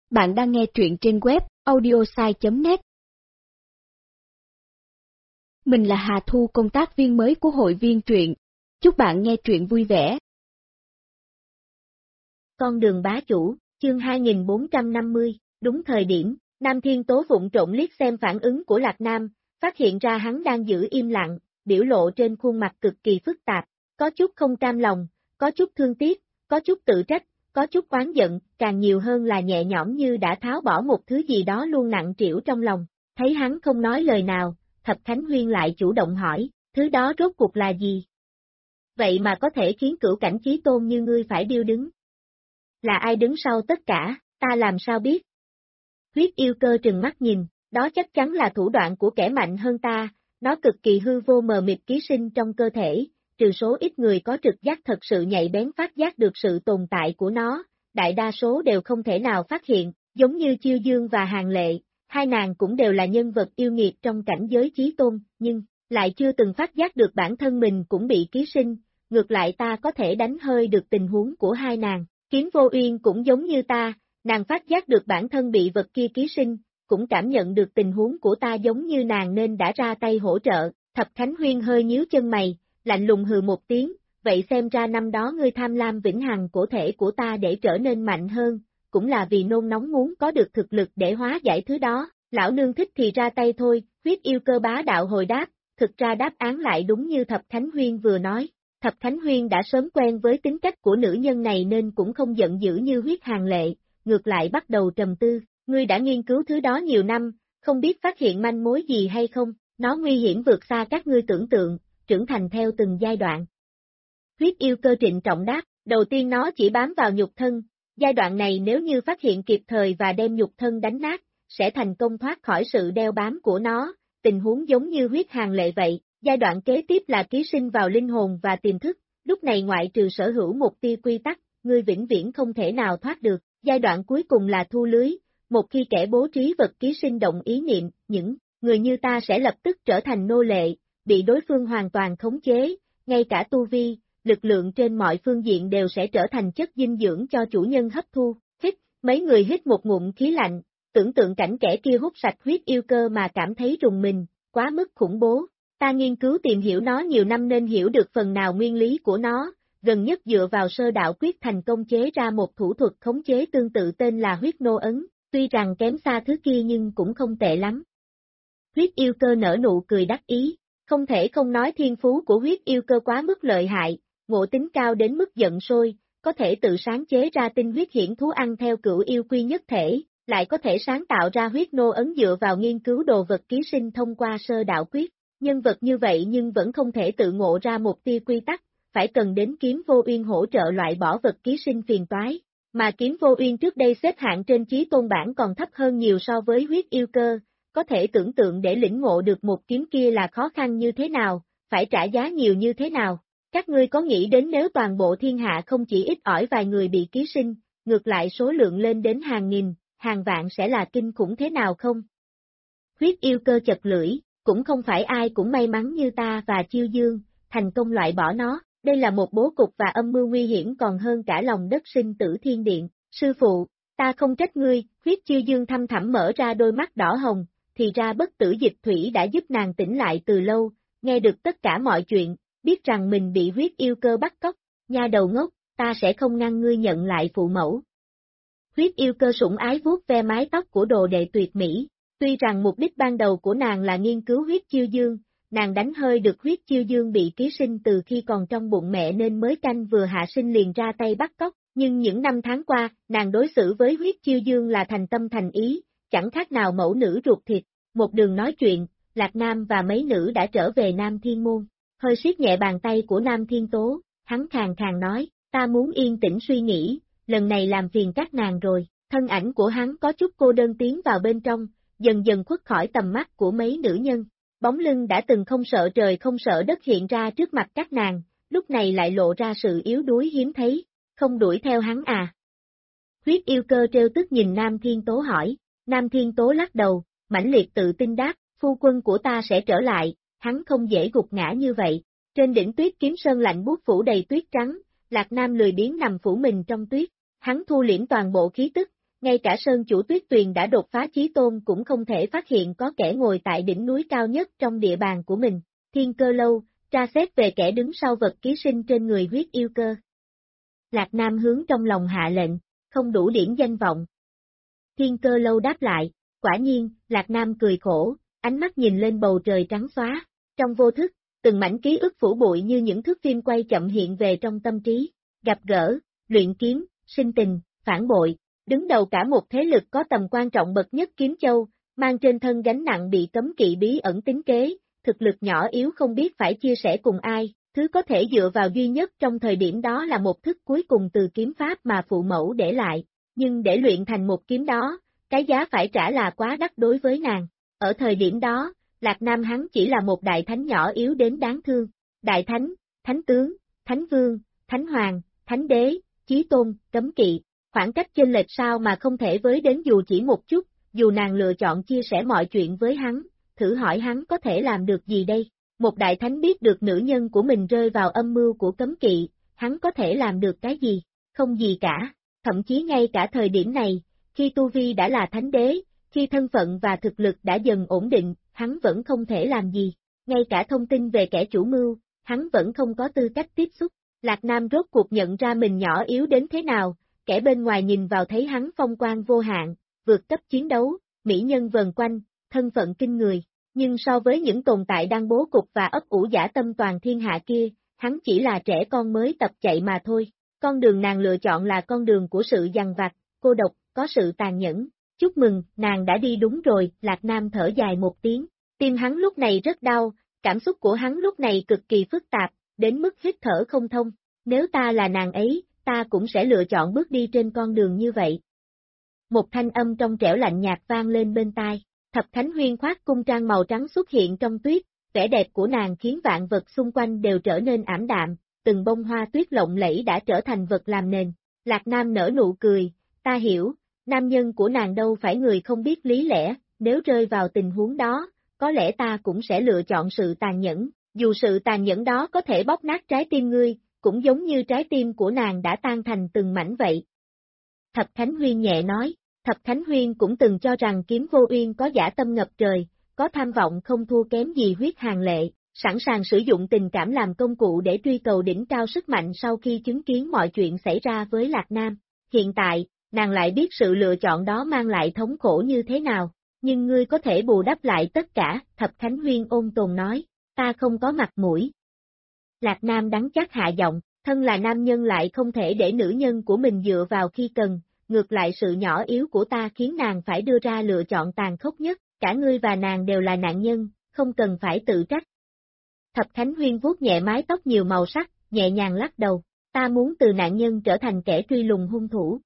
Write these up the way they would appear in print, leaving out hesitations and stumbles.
Bạn đang nghe truyện trên web audiosai.net. Mình là Hà Thu, công tác viên mới của hội viên truyện. Chúc bạn nghe truyện vui vẻ. Con đường bá chủ, chương 2450, đúng thời điểm, Nam Thiên Tố vụng trộn liếc xem phản ứng của Lạc Nam, phát hiện ra hắn đang giữ im lặng, biểu lộ trên khuôn mặt cực kỳ phức tạp, có chút không cam lòng, có chút thương tiếc, có chút tự trách, có chút oán giận, càng nhiều hơn là nhẹ nhõm như đã tháo bỏ một thứ gì đó luôn nặng trĩu trong lòng. Thấy hắn không nói lời nào, Thập Khánh Huyên lại chủ động hỏi, thứ đó rốt cuộc là gì? Vậy mà có thể khiến cửu cảnh chí tôn như ngươi phải điêu đứng. Là ai đứng sau tất cả, ta làm sao biết? Huyết yêu cơ trừng mắt nhìn, đó chắc chắn là thủ đoạn của kẻ mạnh hơn ta, nó cực kỳ hư vô mờ mịt ký sinh trong cơ thể, trừ số ít người có trực giác thật sự nhạy bén phát giác được sự tồn tại của nó, đại đa số đều không thể nào phát hiện, giống như Chiêu Dương và Hàng Lệ, hai nàng cũng đều là nhân vật yêu nghiệt trong cảnh giới chí tôn, nhưng lại chưa từng phát giác được bản thân mình cũng bị ký sinh, ngược lại ta có thể đánh hơi được tình huống của hai nàng. Kiếm Vô Uyên cũng giống như ta, nàng phát giác được bản thân bị vật kia ký sinh, cũng cảm nhận được tình huống của ta giống như nàng nên đã ra tay hỗ trợ. Thập Khánh Huyên hơi nhíu chân mày, lạnh lùng hừ một tiếng, vậy xem ra năm đó ngươi tham lam vĩnh hằng cổ thể của ta để trở nên mạnh hơn, cũng là vì nôn nóng muốn có được thực lực để hóa giải thứ đó, lão nương thích thì ra tay thôi. Huyết yêu cơ bá đạo hồi đáp, thực ra đáp án lại đúng như Thập Khánh Huyên vừa nói. Thập Khánh Huyên đã sớm quen với tính cách của nữ nhân này nên cũng không giận dữ như Huyết Hàng Lệ, ngược lại bắt đầu trầm tư, ngươi đã nghiên cứu thứ đó nhiều năm, không biết phát hiện manh mối gì hay không, nó nguy hiểm vượt xa các ngươi tưởng tượng, trưởng thành theo từng giai đoạn. Huyết yêu cơ trịnh trọng đáp, đầu tiên nó chỉ bám vào nhục thân, giai đoạn này nếu như phát hiện kịp thời và đem nhục thân đánh nát, sẽ thành công thoát khỏi sự đeo bám của nó, tình huống giống như Huyết Hàng Lệ vậy. Giai đoạn kế tiếp là ký sinh vào linh hồn và tiềm thức, lúc này ngoại trừ sở hữu một tia quy tắc, ngươi vĩnh viễn không thể nào thoát được. Giai đoạn cuối cùng là thu lưới, một khi kẻ bố trí vật ký sinh động ý niệm, những người như ta sẽ lập tức trở thành nô lệ, bị đối phương hoàn toàn khống chế, ngay cả tu vi, lực lượng trên mọi phương diện đều sẽ trở thành chất dinh dưỡng cho chủ nhân hấp thu. Hít, mấy người hít một ngụm khí lạnh, tưởng tượng cảnh kẻ kia hút sạch huyết yêu cơ mà cảm thấy rùng mình, quá mức khủng bố. Ta nghiên cứu tìm hiểu nó nhiều năm nên hiểu được phần nào nguyên lý của nó, gần nhất dựa vào sơ đạo quyết thành công chế ra một thủ thuật khống chế tương tự tên là huyết nô ấn, tuy rằng kém xa thứ kia nhưng cũng không tệ lắm. Huyết yêu cơ nở nụ cười đắc ý, không thể không nói thiên phú của huyết yêu cơ quá mức lợi hại, ngộ tính cao đến mức giận sôi, có thể tự sáng chế ra tinh huyết hiển thú ăn theo cửu yêu quy nhất thể, lại có thể sáng tạo ra huyết nô ấn dựa vào nghiên cứu đồ vật ký sinh thông qua sơ đạo quyết. Nhân vật như vậy nhưng vẫn không thể tự ngộ ra một tia quy tắc, phải cần đến Kiếm Vô Uyên hỗ trợ loại bỏ vật ký sinh phiền toái, mà Kiếm Vô Uyên trước đây xếp hạng trên chí tôn bảng còn thấp hơn nhiều so với huyết yêu cơ, có thể tưởng tượng để lĩnh ngộ được một kiếm kia là khó khăn như thế nào, phải trả giá nhiều như thế nào. Các ngươi có nghĩ đến nếu toàn bộ thiên hạ không chỉ ít ỏi vài người bị ký sinh, ngược lại số lượng lên đến hàng nghìn, hàng vạn sẽ là kinh khủng thế nào không? Huyết yêu cơ chật lưỡi. Cũng không phải ai cũng may mắn như ta và Chiêu Dương, thành công loại bỏ nó, đây là một bố cục và âm mưu nguy hiểm còn hơn cả lòng đất sinh tử thiên điện. Sư phụ, ta không trách ngươi. Huyết Chiêu Dương thăm thẳm mở ra đôi mắt đỏ hồng, thì ra bất tử dịch thủy đã giúp nàng tỉnh lại từ lâu, nghe được tất cả mọi chuyện, biết rằng mình bị huyết yêu cơ bắt cóc, nha đầu ngốc, ta sẽ không ngăn ngươi nhận lại phụ mẫu. Huyết yêu cơ sủng ái vuốt ve mái tóc của đồ đệ tuyệt mỹ. Tuy rằng mục đích ban đầu của nàng là nghiên cứu huyết chiêu dương, nàng đánh hơi được huyết chiêu dương bị ký sinh từ khi còn trong bụng mẹ nên mới canh vừa hạ sinh liền ra tay bắt cóc, nhưng những năm tháng qua, nàng đối xử với huyết chiêu dương là thành tâm thành ý, chẳng khác nào mẫu nữ ruột thịt. Một đường nói chuyện, Lạc Nam và mấy nữ đã trở về Nam Thiên Môn, hơi siết nhẹ bàn tay của Nam Thiên Tố, hắn khàn khàn nói, ta muốn yên tĩnh suy nghĩ, lần này làm phiền các nàng rồi, thân ảnh của hắn có chút cô đơn tiến vào bên trong, dần dần khuất khỏi tầm mắt của mấy nữ nhân, bóng lưng đã từng không sợ trời không sợ đất hiện ra trước mặt các nàng, lúc này lại lộ ra sự yếu đuối hiếm thấy, không đuổi theo hắn à? Huyết yêu cơ trêu tức nhìn Nam Thiên Tố hỏi, Nam Thiên Tố lắc đầu, mãnh liệt tự tin đáp, phu quân của ta sẽ trở lại, hắn không dễ gục ngã như vậy. Trên đỉnh tuyết kiếm sơn lạnh buốt phủ đầy tuyết trắng, Lạc Nam lười biếng nằm phủ mình trong tuyết, hắn thu liễm toàn bộ khí tức, ngay cả Sơn Chủ Tuyết Tuyền đã đột phá chí tôn cũng không thể phát hiện có kẻ ngồi tại đỉnh núi cao nhất trong địa bàn của mình. Thiên Cơ Lâu, tra xét về kẻ đứng sau vật ký sinh trên người huyết yêu cơ. Lạc Nam hướng trong lòng hạ lệnh, không đủ điểm danh vọng. Thiên Cơ Lâu đáp lại, quả nhiên, Lạc Nam cười khổ, ánh mắt nhìn lên bầu trời trắng xóa. Trong vô thức, từng mảnh ký ức phủ bụi như những thước phim quay chậm hiện về trong tâm trí. Gặp gỡ, luyện kiếm, sinh tình, phản bội, đứng đầu cả một thế lực có tầm quan trọng bậc nhất Kiếm Châu, mang trên thân gánh nặng bị cấm kỵ bí ẩn tính kế, thực lực nhỏ yếu không biết phải chia sẻ cùng ai, thứ có thể dựa vào duy nhất trong thời điểm đó là một thức cuối cùng từ kiếm pháp mà phụ mẫu để lại, nhưng để luyện thành một kiếm đó, cái giá phải trả là quá đắt đối với nàng. Ở thời điểm đó, Lạc Nam hắn chỉ là một đại thánh nhỏ yếu đến đáng thương. Đại thánh, thánh tướng, thánh vương, thánh hoàng, thánh đế, chí tôn, cấm kỵ, khoảng cách chênh lệch sao mà không thể với đến dù chỉ một chút, dù nàng lựa chọn chia sẻ mọi chuyện với hắn, thử hỏi hắn có thể làm được gì đây? Một đại thánh biết được nữ nhân của mình rơi vào âm mưu của cấm kỵ, hắn có thể làm được cái gì? Không gì cả, thậm chí ngay cả thời điểm này, khi Tu Vi đã là thánh đế, khi thân phận và thực lực đã dần ổn định, hắn vẫn không thể làm gì. Ngay cả thông tin về kẻ chủ mưu, hắn vẫn không có tư cách tiếp xúc. Lạc Nam rốt cuộc nhận ra mình nhỏ yếu đến thế nào, kẻ bên ngoài nhìn vào thấy hắn phong quang vô hạn, vượt cấp chiến đấu, mỹ nhân vần quanh, thân phận kinh người. Nhưng so với những tồn tại đang bố cục và ấp ủ dã tâm toàn thiên hạ kia, hắn chỉ là trẻ con mới tập chạy mà thôi. Con đường nàng lựa chọn là con đường của sự dằn vặt, cô độc, có sự tàn nhẫn. Chúc mừng, nàng đã đi đúng rồi, Lạc Nam thở dài một tiếng. Tim hắn lúc này rất đau, cảm xúc của hắn lúc này cực kỳ phức tạp, đến mức hít thở không thông. Nếu ta là nàng ấy, ta cũng sẽ lựa chọn bước đi trên con đường như vậy. Một thanh âm trong trẻo lạnh nhạt vang lên bên tai. Thập Thánh Huyên khoác cung trang màu trắng xuất hiện trong tuyết, vẻ đẹp của nàng khiến vạn vật xung quanh đều trở nên ảm đạm, từng bông hoa tuyết lộng lẫy đã trở thành vật làm nền. Lạc Nam nở nụ cười, ta hiểu, nam nhân của nàng đâu phải người không biết lý lẽ, nếu rơi vào tình huống đó, có lẽ ta cũng sẽ lựa chọn sự tàn nhẫn, dù sự tàn nhẫn đó có thể bóp nát trái tim ngươi, cũng giống như trái tim của nàng đã tan thành từng mảnh vậy. Thập Thánh Huyên nhẹ nói. Thập Thánh Huyên cũng từng cho rằng Kiếm Vô Uyên có dã tâm ngập trời, có tham vọng không thua kém gì Huyết Hàn Lệ, sẵn sàng sử dụng tình cảm làm công cụ để truy cầu đỉnh cao sức mạnh sau khi chứng kiến mọi chuyện xảy ra với Lạc Nam. Hiện tại, nàng lại biết sự lựa chọn đó mang lại thống khổ như thế nào, nhưng ngươi có thể bù đắp lại tất cả, Thập Thánh Huyên ôn tồn nói, ta không có mặt mũi. Lạc Nam đắng chát hạ giọng, thân là nam nhân lại không thể để nữ nhân của mình dựa vào khi cần. Ngược lại sự nhỏ yếu của ta khiến nàng phải đưa ra lựa chọn tàn khốc nhất, cả ngươi và nàng đều là nạn nhân, không cần phải tự trách. Thập Thánh Huyên vuốt nhẹ mái tóc nhiều màu sắc, nhẹ nhàng lắc đầu, ta muốn từ nạn nhân trở thành kẻ truy lùng hung thủ.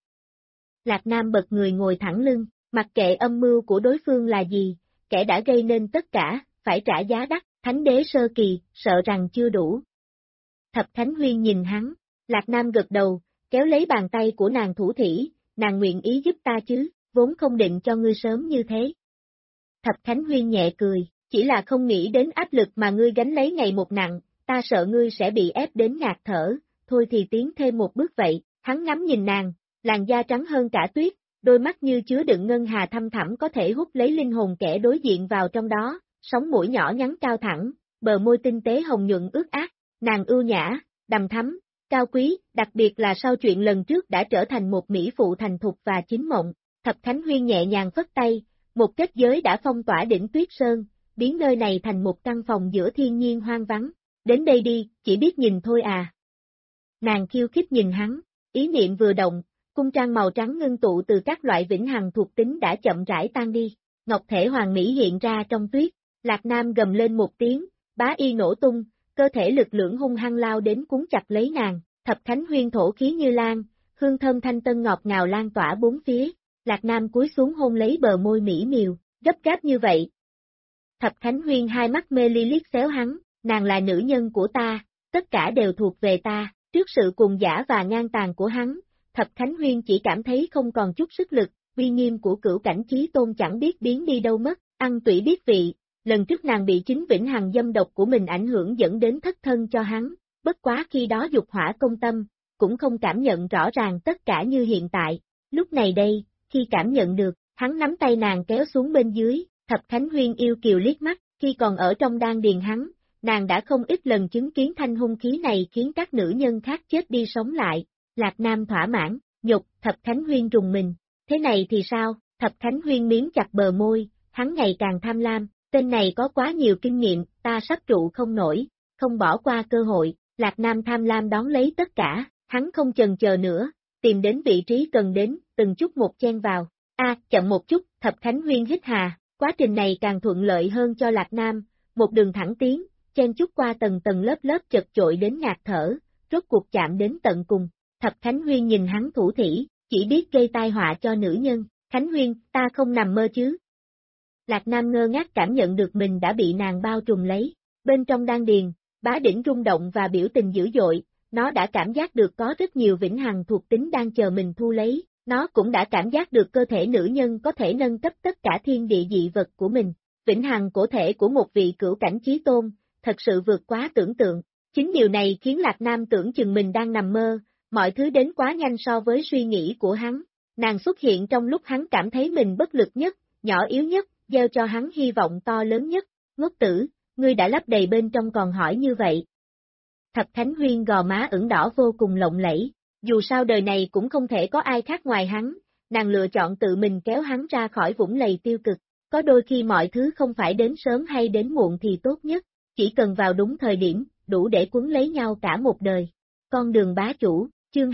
Lạc Nam bật người ngồi thẳng lưng, mặc kệ âm mưu của đối phương là gì, kẻ đã gây nên tất cả, phải trả giá đắt, Thánh Đế sơ kỳ, sợ rằng chưa đủ. Thập Thánh Huyên nhìn hắn, Lạc Nam gật đầu, kéo lấy bàn tay của nàng thủ thỉ. Nàng nguyện ý giúp ta chứ, vốn không định cho ngươi sớm như thế. Thập Thánh Huyên nhẹ cười, chỉ là không nghĩ đến áp lực mà ngươi gánh lấy ngày một nặng, ta sợ ngươi sẽ bị ép đến ngạt thở, thôi thì tiến thêm một bước vậy, hắn ngắm nhìn nàng, làn da trắng hơn cả tuyết, đôi mắt như chứa đựng ngân hà thâm thẳm có thể hút lấy linh hồn kẻ đối diện vào trong đó, sống mũi nhỏ nhắn cao thẳng, bờ môi tinh tế hồng nhuận ướt át, nàng ưu nhã, đằm thắm. Cao quý, đặc biệt là sau chuyện lần trước đã trở thành một mỹ phụ thành thục và chính mộng, Thập Thánh Huyên nhẹ nhàng phất tay, một kết giới đã phong tỏa đỉnh Tuyết Sơn, biến nơi này thành một căn phòng giữa thiên nhiên hoang vắng, đến đây đi, chỉ biết nhìn thôi à. Nàng khiêu khích nhìn hắn, ý niệm vừa động, cung trang màu trắng ngưng tụ từ các loại vĩnh hằng thuộc tính đã chậm rãi tan đi, ngọc thể hoàng mỹ hiện ra trong tuyết, Lạc Nam gầm lên một tiếng, bá y nổ tung. Cơ thể lực lượng hung hăng lao đến cuốn chặt lấy nàng, Thập Thánh Huyên thổ khí như lan, hương thơm thanh tân ngọt ngào lan tỏa bốn phía, Lạc Nam cúi xuống hôn lấy bờ môi mỹ miều, gấp gáp như vậy. Thập Thánh Huyên hai mắt mê ly liếc xéo hắn, nàng là nữ nhân của ta, tất cả đều thuộc về ta, trước sự cuồng dã và ngang tàn của hắn, Thập Thánh Huyên chỉ cảm thấy không còn chút sức lực, uy nghiêm của Cửu Cảnh Chí Tôn chẳng biết biến đi đâu mất, ăn tủy biết vị. Lần trước nàng bị chính vĩnh hằng dâm độc của mình ảnh hưởng dẫn đến thất thân cho hắn, bất quá khi đó dục hỏa công tâm, cũng không cảm nhận rõ ràng tất cả như hiện tại. Lúc này đây, khi cảm nhận được, hắn nắm tay nàng kéo xuống bên dưới, Thập Khánh Huyên yêu kiều liếc mắt, khi còn ở trong đan điền hắn, nàng đã không ít lần chứng kiến thanh hung khí này khiến các nữ nhân khác chết đi sống lại, Lạc Nam thỏa mãn, nhục, Thập Khánh Huyên rùng mình, thế này thì sao, Thập Khánh Huyên miếm chặt bờ môi, hắn ngày càng tham lam, tên này có quá nhiều kinh nghiệm, ta sắp trụ không nổi, không bỏ qua cơ hội, Lạc Nam tham lam đón lấy tất cả, hắn không chần chờ nữa, tìm đến vị trí cần đến, từng chút một chen vào, chậm một chút, Thập Khánh Huyên hít hà, quá trình này càng thuận lợi hơn cho Lạc Nam, một đường thẳng tiến, chen chút qua tầng tầng lớp lớp chật chội đến ngạt thở, rốt cuộc chạm đến tận cùng, Thập Khánh Huyên nhìn hắn thủ thỉ, chỉ biết gây tai họa cho nữ nhân, Khánh Huyên, ta không nằm mơ chứ. Lạc Nam ngơ ngác cảm nhận được mình đã bị nàng bao trùm lấy, bên trong đan điền, bá đỉnh rung động và biểu tình dữ dội, nó đã cảm giác được có rất nhiều vĩnh hằng thuộc tính đang chờ mình thu lấy, nó cũng đã cảm giác được cơ thể nữ nhân có thể nâng cấp tất cả thiên địa dị vật của mình, vĩnh hằng cổ thể của một vị cửu cảnh chí tôn, thật sự vượt quá tưởng tượng, chính điều này khiến Lạc Nam tưởng chừng mình đang nằm mơ, mọi thứ đến quá nhanh so với suy nghĩ của hắn, nàng xuất hiện trong lúc hắn cảm thấy mình bất lực nhất, nhỏ yếu nhất, gieo cho hắn hy vọng to lớn nhất, ngốc tử, ngươi đã lấp đầy bên trong còn hỏi như vậy. Thập Khánh Huyên gò má ửng đỏ vô cùng lộng lẫy, dù sao đời này cũng không thể có ai khác ngoài hắn, nàng lựa chọn tự mình kéo hắn ra khỏi vũng lầy tiêu cực, có đôi khi mọi thứ không phải đến sớm hay đến muộn thì tốt nhất, chỉ cần vào đúng thời điểm, đủ để quấn lấy nhau cả một đời. Con đường bá chủ, chương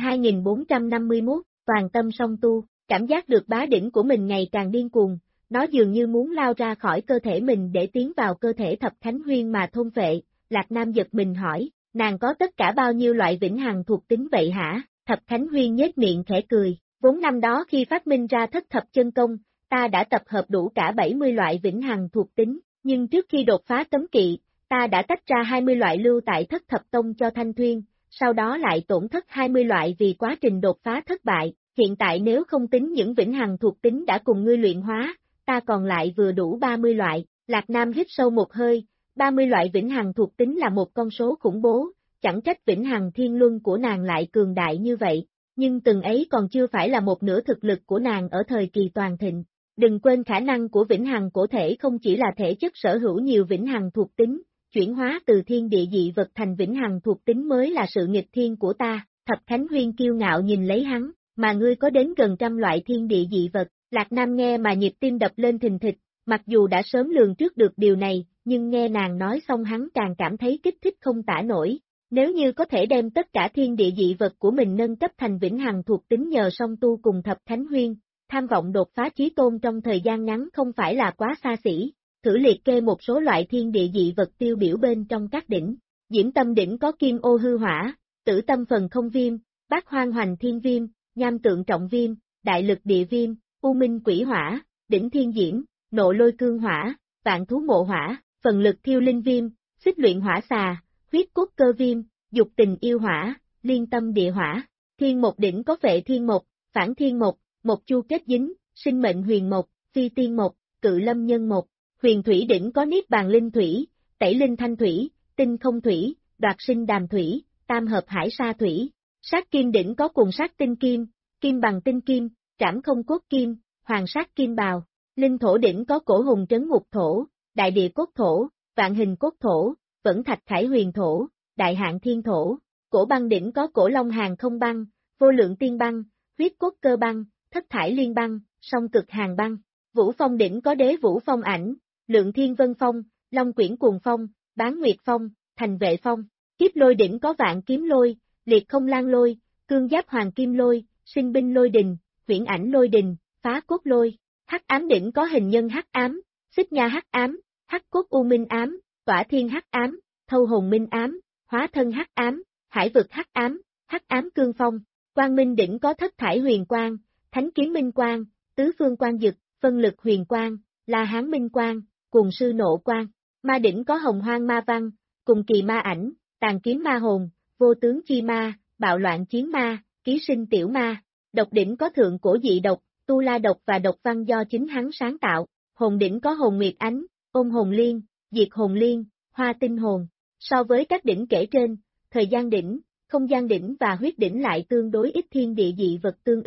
2451, toàn tâm song tu, cảm giác được bá đỉnh của mình ngày càng điên cuồng, nó dường như muốn lao ra khỏi cơ thể mình để tiến vào cơ thể Thập Khánh Huyên mà thôn phệ, Lạc Nam giật mình hỏi, nàng có tất cả bao nhiêu loại vĩnh hằng thuộc tính vậy hả? Thập Khánh Huyên nhếch miệng khẽ cười, vốn năm đó khi phát minh ra thất thập chân công, ta đã tập hợp đủ cả 70 loại vĩnh hằng thuộc tính, nhưng trước khi đột phá cấm kỵ, ta đã tách ra 20 loại lưu tại thất thập tông cho Thanh Thuyên, sau đó lại tổn thất 20 loại vì quá trình đột phá thất bại, hiện tại nếu không tính những vĩnh hằng thuộc tính đã cùng ngươi luyện hóa, ta còn lại vừa đủ 30 loại, Lạc Nam hít sâu một hơi, 30 loại vĩnh hằng thuộc tính là một con số khủng bố, chẳng trách vĩnh hằng thiên luân của nàng lại cường đại như vậy, nhưng từng ấy còn chưa phải là một nửa thực lực của nàng ở thời kỳ toàn thịnh. Đừng quên khả năng của vĩnh hằng cổ thể không chỉ là thể chất sở hữu nhiều vĩnh hằng thuộc tính, chuyển hóa từ thiên địa dị vật thành vĩnh hằng thuộc tính mới là sự nghịch thiên của ta, Thập Khánh Huyên kiêu ngạo nhìn lấy hắn, mà ngươi có đến gần trăm loại thiên địa dị vật, Lạc Nam nghe mà nhịp tim đập lên thình thịch, mặc dù đã sớm lường trước được điều này, nhưng nghe nàng nói xong hắn càng cảm thấy kích thích không tả nổi, nếu như có thể đem tất cả thiên địa dị vật của mình nâng cấp thành vĩnh hằng thuộc tính nhờ song tu cùng Thập Khánh Huyên, tham vọng đột phá chí tôn trong thời gian ngắn không phải là quá xa xỉ. Thử liệt kê một số loại thiên địa dị vật tiêu biểu bên trong các đỉnh, Diễm Tâm đỉnh có kim ô hư hỏa, Tử Tâm phần không viêm, Bát Hoang hoành thiên viêm, Nham tượng trọng viêm, Đại lực địa viêm, U minh quỷ hỏa, đỉnh thiên diễm, Nộ lôi cương hỏa, Vạn thú mộ hỏa, phần lực thiêu linh viêm, Xích luyện hỏa xà, Huyết cốt cơ viêm, Dục tình yêu hỏa, Liên tâm địa hỏa, Thiên mộc đỉnh có vệ thiên mộc, Phản thiên mộc, Mộc chu kết dính, Sinh mệnh huyền mộc, Phi tiên mộc, Cự lâm nhân mộc. Huyền thủy đỉnh có niết bàn linh thủy, tẩy linh thanh thủy, tinh không thủy, đoạt sinh đàm thủy, tam hợp hải sa thủy. Sát kim đỉnh có cùng sát tinh kim, kim bằng tinh kim, trảm không cốt kim, hoàng sát kim bào. Linh thổ đỉnh có cổ hùng trấn ngục thổ, đại địa cốt thổ, vạn hình cốt thổ, vẫn thạch khải huyền thổ, đại hạn thiên thổ. Cổ băng đỉnh có cổ long hàng không băng, vô lượng tiên băng, huyết cốt cơ băng, thất thải liên băng, song cực hàng băng. Vũ phong đỉnh có đế vũ phong ảnh, Lượng thiên vân phong, Long quyển cuồng phong, Bán nguyệt phong, Thành vệ phong, Kiếp lôi đỉnh có vạn kiếm lôi, Liệt không lan lôi, Cương giáp hoàng kim lôi, Sinh binh lôi đình, Huyễn ảnh lôi đình, Phá cốt lôi, Hắc ám đỉnh có hình nhân hắc ám, Xích nha hắc ám, Hắc cốt u minh ám, Tỏa thiên hắc ám, Thâu hồn minh ám, Hóa thân hắc ám, Hải vực hắc ám cương phong, Quang minh đỉnh có thất thải huyền quang, Thánh kiếm minh quang, Tứ phương quang dực, Phân lực huyền quang, La hán minh quang, Cuồng sư nộ quang, ma đỉnh có hồng hoang ma văn, cùng kỳ ma ảnh, tàn kiếm ma hồn, vô tướng chi ma, bạo loạn chiến ma, ký sinh tiểu ma, độc đỉnh có thượng cổ dị độc, tu la độc và độc văn do chính hắn sáng tạo, hồn đỉnh có hồn nguyệt ánh, ôn hồn liên, diệt hồn liên, hoa tinh hồn. So với các đỉnh kể trên, thời gian đỉnh, không gian đỉnh và huyết đỉnh lại tương đối ít thiên địa dị vật tương ứng.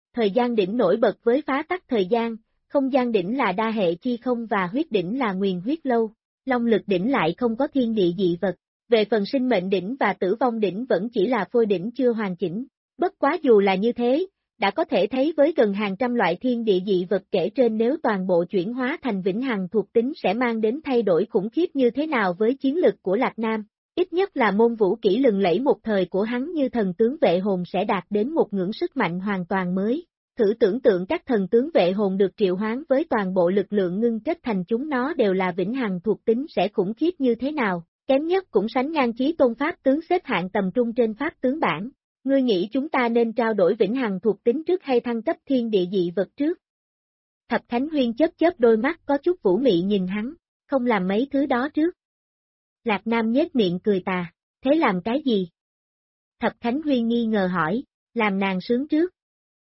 Thời gian đỉnh nổi bật với phá tắc thời gian, không gian đỉnh là đa hệ chi không và huyết đỉnh là nguyền huyết lâu, long lực đỉnh lại không có thiên địa dị vật. Về phần sinh mệnh đỉnh và tử vong đỉnh vẫn chỉ là phôi đỉnh chưa hoàn chỉnh. Bất quá dù là như thế, đã có thể thấy với gần hàng trăm loại thiên địa dị vật kể trên nếu toàn bộ chuyển hóa thành vĩnh hằng thuộc tính sẽ mang đến thay đổi khủng khiếp như thế nào với chiến lực của Lạc Nam. Ít nhất là môn vũ kỹ lừng lẫy một thời của hắn như thần tướng vệ hồn sẽ đạt đến một ngưỡng sức mạnh hoàn toàn mới. Thử tưởng tượng các thần tướng vệ hồn được triệu hoán với toàn bộ lực lượng ngưng kết thành chúng nó đều là vĩnh hằng thuộc tính sẽ khủng khiếp như thế nào, kém nhất cũng sánh ngang chí tôn pháp tướng xếp hạng tầm trung trên pháp tướng bảng. Ngươi nghĩ chúng ta nên trao đổi vĩnh hằng thuộc tính trước hay thăng cấp thiên địa dị vật trước? Thập Thánh Huyên chớp chớp đôi mắt có chút vũ mị nhìn hắn, không làm mấy thứ đó trước. Lạc Nam nhếch miệng cười tà, thế làm cái gì? Thập Thánh Huyên nghi ngờ hỏi, làm nàng sướng trước.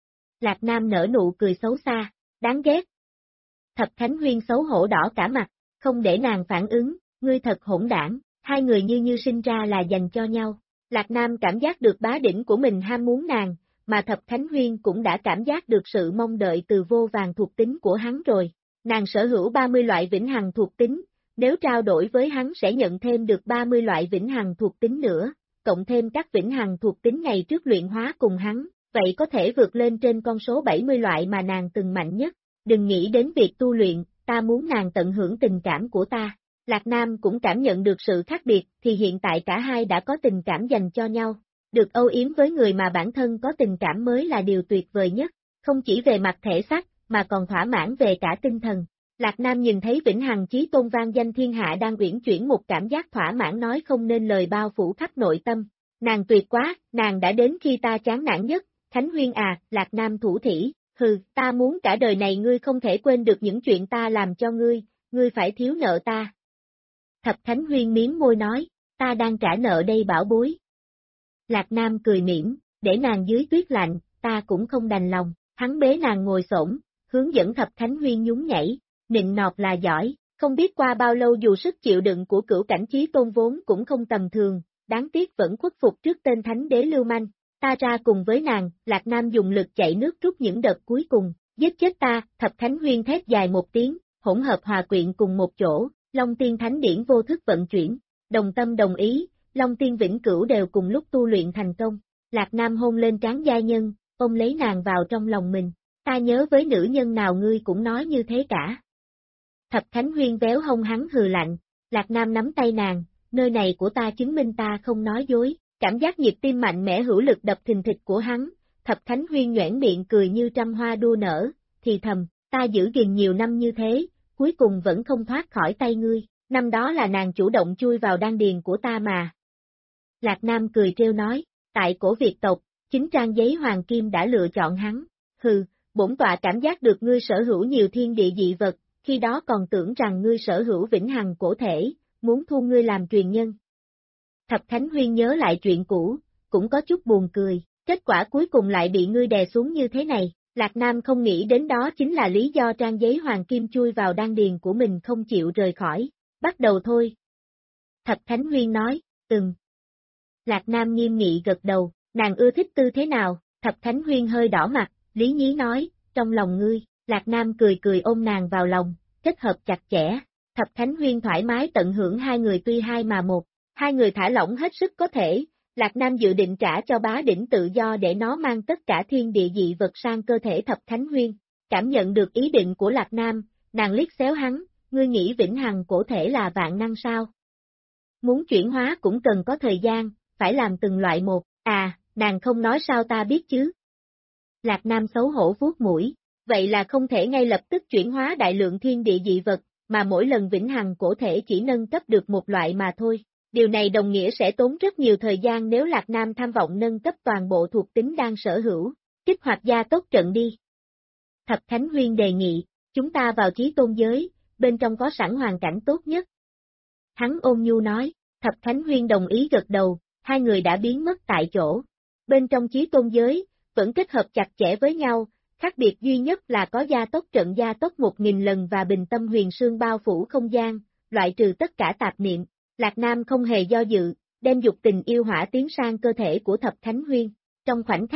Lạc Nam nở nụ cười xấu xa, đáng ghét. Thập Thánh Huyên xấu hổ đỏ cả mặt, không để nàng phản ứng, ngươi thật hỗn đảng, hai người như sinh ra là dành cho nhau. Lạc Nam cảm giác được bá đỉnh của mình ham muốn nàng, mà Thập Thánh Huyên cũng đã cảm giác được sự mong đợi từ vô vàng thuộc tính của hắn rồi. Nàng sở hữu 30 loại vĩnh hằng thuộc tính, nếu trao đổi với hắn sẽ nhận thêm được 30 loại vĩnh hằng thuộc tính nữa, cộng thêm các vĩnh hằng thuộc tính ngày trước luyện hóa cùng hắn, vậy có thể vượt lên trên con số 70 loại mà nàng từng mạnh nhất. Đừng nghĩ đến việc tu luyện, ta muốn nàng tận hưởng tình cảm của ta. Lạc Nam cũng cảm nhận được sự khác biệt, thì hiện tại cả hai đã có tình cảm dành cho nhau. Được âu yếm với người mà bản thân có tình cảm mới là điều tuyệt vời nhất, không chỉ về mặt thể xác, mà còn thỏa mãn về cả tinh thần. Lạc Nam nhìn thấy vĩnh hằng chí tôn vang danh thiên hạ đang uyển chuyển một cảm giác thỏa mãn nói không nên lời bao phủ khắp nội tâm. Nàng tuyệt quá, nàng đã đến khi ta chán nản nhất. Thánh Huyên à, Lạc Nam thủ thỉ, hừ, ta muốn cả đời này ngươi không thể quên được những chuyện ta làm cho ngươi phải thiếu nợ ta. Thập Thánh Huyên miếm môi nói, ta đang trả nợ đây bảo bối. Lạc Nam cười mỉm, để nàng dưới tuyết lạnh, ta cũng không đành lòng, hắn bế nàng ngồi xổm, hướng dẫn Thập Thánh Huyên nhún nhảy, nịnh nọt là giỏi, không biết qua bao lâu dù sức chịu đựng của cửu cảnh chí tôn vốn cũng không tầm thường, đáng tiếc vẫn khuất phục trước tên Thánh Đế lưu manh. Ta ra cùng với nàng, Lạc Nam dùng lực chạy nước rút những đợt cuối cùng, giết chết ta, Thập Thánh Huyên thét dài một tiếng, hỗn hợp hòa quyện cùng một chỗ, Long Tiên Thánh Điển vô thức vận chuyển, đồng tâm đồng ý, Long Tiên Vĩnh Cửu đều cùng lúc tu luyện thành công. Lạc Nam hôn lên trán giai nhân, ôm lấy nàng vào trong lòng mình, ta nhớ với nữ nhân nào ngươi cũng nói như thế cả. Thập Thánh Huyên véo hông hắn hừ lạnh, Lạc Nam nắm tay nàng, nơi này của ta chứng minh ta không nói dối. Cảm giác nhịp tim mạnh mẽ hữu lực đập thình thịch của hắn, Thập Thánh Huyên nhoẻn miệng cười như trăm hoa đua nở, thì thầm, ta giữ gìn nhiều năm như thế, cuối cùng vẫn không thoát khỏi tay ngươi, năm đó là nàng chủ động chui vào đan điền của ta mà. Lạc Nam cười trêu nói, tại cổ Việt tộc, chính trang giấy hoàng kim đã lựa chọn hắn, hừ, bổn tọa cảm giác được ngươi sở hữu nhiều thiên địa dị vật, khi đó còn tưởng rằng ngươi sở hữu vĩnh hằng cổ thể, muốn thu ngươi làm truyền nhân. Thập Thánh Huyên nhớ lại chuyện cũ, cũng có chút buồn cười, kết quả cuối cùng lại bị ngươi đè xuống như thế này, Lạc Nam không nghĩ đến đó chính là lý do trang giấy hoàng kim chui vào đan điền của mình không chịu rời khỏi, bắt đầu thôi. Thập Thánh Huyên nói, Lạc Nam nghiêm nghị gật đầu, nàng ưa thích tư thế nào, Thập Thánh Huyên hơi đỏ mặt, lý nhí nói, trong lòng ngươi, Lạc Nam cười cười ôm nàng vào lòng, kết hợp chặt chẽ, Thập Thánh Huyên thoải mái tận hưởng hai người tuy hai mà một. Hai người thả lỏng hết sức có thể, Lạc Nam dự định trả cho bá đỉnh tự do để nó mang tất cả thiên địa dị vật sang cơ thể Thập Thánh Huyên. Cảm nhận được ý định của Lạc Nam, nàng liếc xéo hắn, ngươi nghĩ vĩnh hằng cổ thể là vạn năng sao? Muốn chuyển hóa cũng cần có thời gian, phải làm từng loại một, nàng không nói sao ta biết chứ? Lạc Nam xấu hổ vuốt mũi, vậy là không thể ngay lập tức chuyển hóa đại lượng thiên địa dị vật, mà mỗi lần vĩnh hằng cổ thể chỉ nâng cấp được một loại mà thôi. Điều này đồng nghĩa sẽ tốn rất nhiều thời gian nếu Lạc Nam tham vọng nâng cấp toàn bộ thuộc tính đang sở hữu, kích hoạt gia tốc trận đi. Thập Thánh Huyên đề nghị, chúng ta vào chí tôn giới, bên trong có sẵn hoàn cảnh tốt nhất. Hắn ôn nhu nói, Thập Thánh Huyên đồng ý gật đầu, hai người đã biến mất tại chỗ. Bên trong chí tôn giới, vẫn kết hợp chặt chẽ với nhau, khác biệt duy nhất là có gia tốc trận gia tốc 1000 lần và bình tâm huyền sương bao phủ không gian, loại trừ tất cả tạp niệm. Lạc Nam không hề do dự, đem dục tình yêu hỏa tiến sang cơ thể của Thập Thánh Huyên. Trong khoảnh khắc,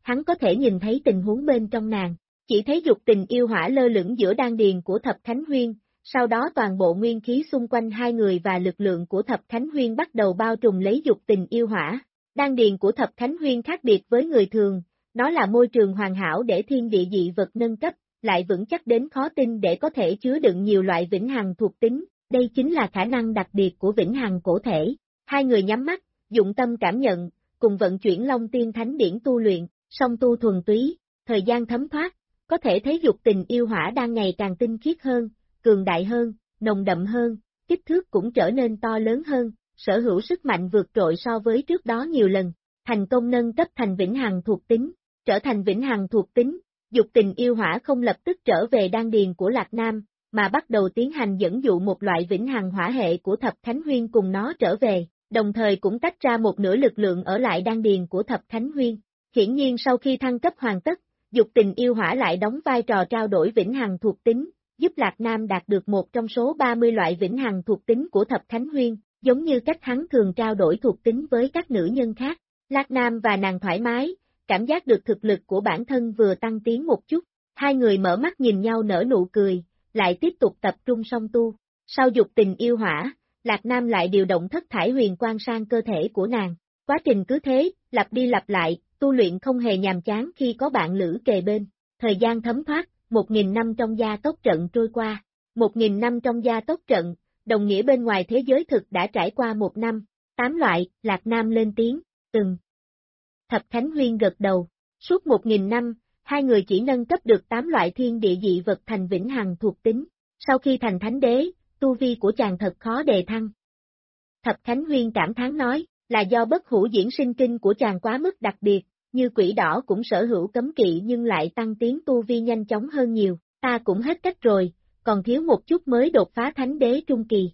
hắn có thể nhìn thấy tình huống bên trong nàng, chỉ thấy dục tình yêu hỏa lơ lửng giữa đan điền của Thập Khánh Huyên, sau đó toàn bộ nguyên khí xung quanh hai người và lực lượng của Thập Khánh Huyên bắt đầu bao trùm lấy dục tình yêu hỏa. Đan điền của Thập Khánh Huyên khác biệt với người thường, nó là môi trường hoàn hảo để thiên địa dị vật nâng cấp, lại vững chắc đến khó tin để có thể chứa đựng nhiều loại vĩnh hằng thuộc tính, đây chính là khả năng đặc biệt của vĩnh hằng cổ thể. Hai người nhắm mắt, dụng tâm cảm nhận, cùng vận chuyển Long Tiên Thánh Điển tu luyện, song tu thuần túy, thời gian thấm thoát, có thể thấy dục tình yêu hỏa đang ngày càng tinh khiết hơn, cường đại hơn, nồng đậm hơn, kích thước cũng trở nên to lớn hơn, sở hữu sức mạnh vượt trội so với trước đó nhiều lần, thành công nâng cấp thành vĩnh hằng thuộc tính, trở thành vĩnh hằng thuộc tính, dục tình yêu hỏa không lập tức trở về đan điền của Lạc Nam, mà bắt đầu tiến hành dẫn dụ một loại vĩnh hằng hỏa hệ của Thập Khánh Huyên cùng nó trở về, đồng thời cũng tách ra một nửa lực lượng ở lại đan điền của Thập Khánh Huyên. Hiển nhiên sau khi thăng cấp hoàn tất, dục tình yêu hỏa lại đóng vai trò trao đổi vĩnh hằng thuộc tính, giúp Lạc Nam đạt được một trong số 30 loại vĩnh hằng thuộc tính của Thập Khánh Huyên, giống như cách hắn thường trao đổi thuộc tính với các nữ nhân khác. Lạc Nam và nàng thoải mái, cảm giác được thực lực của bản thân vừa tăng tiến một chút, hai người mở mắt nhìn nhau nở nụ cười, lại tiếp tục tập trung song tu. Sau dục tình yêu hỏa, Lạc Nam lại điều động thất thải huyền quang sang cơ thể của nàng. Quá trình cứ thế, lặp đi lặp lại, tu luyện không hề nhàm chán khi có bạn lữ kề bên. Thời gian thấm thoát, 1.000 năm trong gia tốc trận trôi qua. 1.000 năm trong gia tốc trận, đồng nghĩa bên ngoài thế giới thực đã trải qua 1 năm. 8 loại, Lạc Nam lên tiếng, từng. Thập Khánh Huyên gật đầu. Suốt 1.000 năm, hai người chỉ nâng cấp được 8 loại thiên địa dị vật thành vĩnh hằng thuộc tính. Sau khi thành thánh đế, tu vi của chàng thật khó đề thăng. Thập Khánh Huyên cảm thán nói, là do bất hủ diễn sinh kinh của chàng quá mức đặc biệt, như quỷ đỏ cũng sở hữu cấm kỵ nhưng lại tăng tiến tu vi nhanh chóng hơn nhiều, ta cũng hết cách rồi, còn thiếu một chút mới đột phá thánh đế trung kỳ.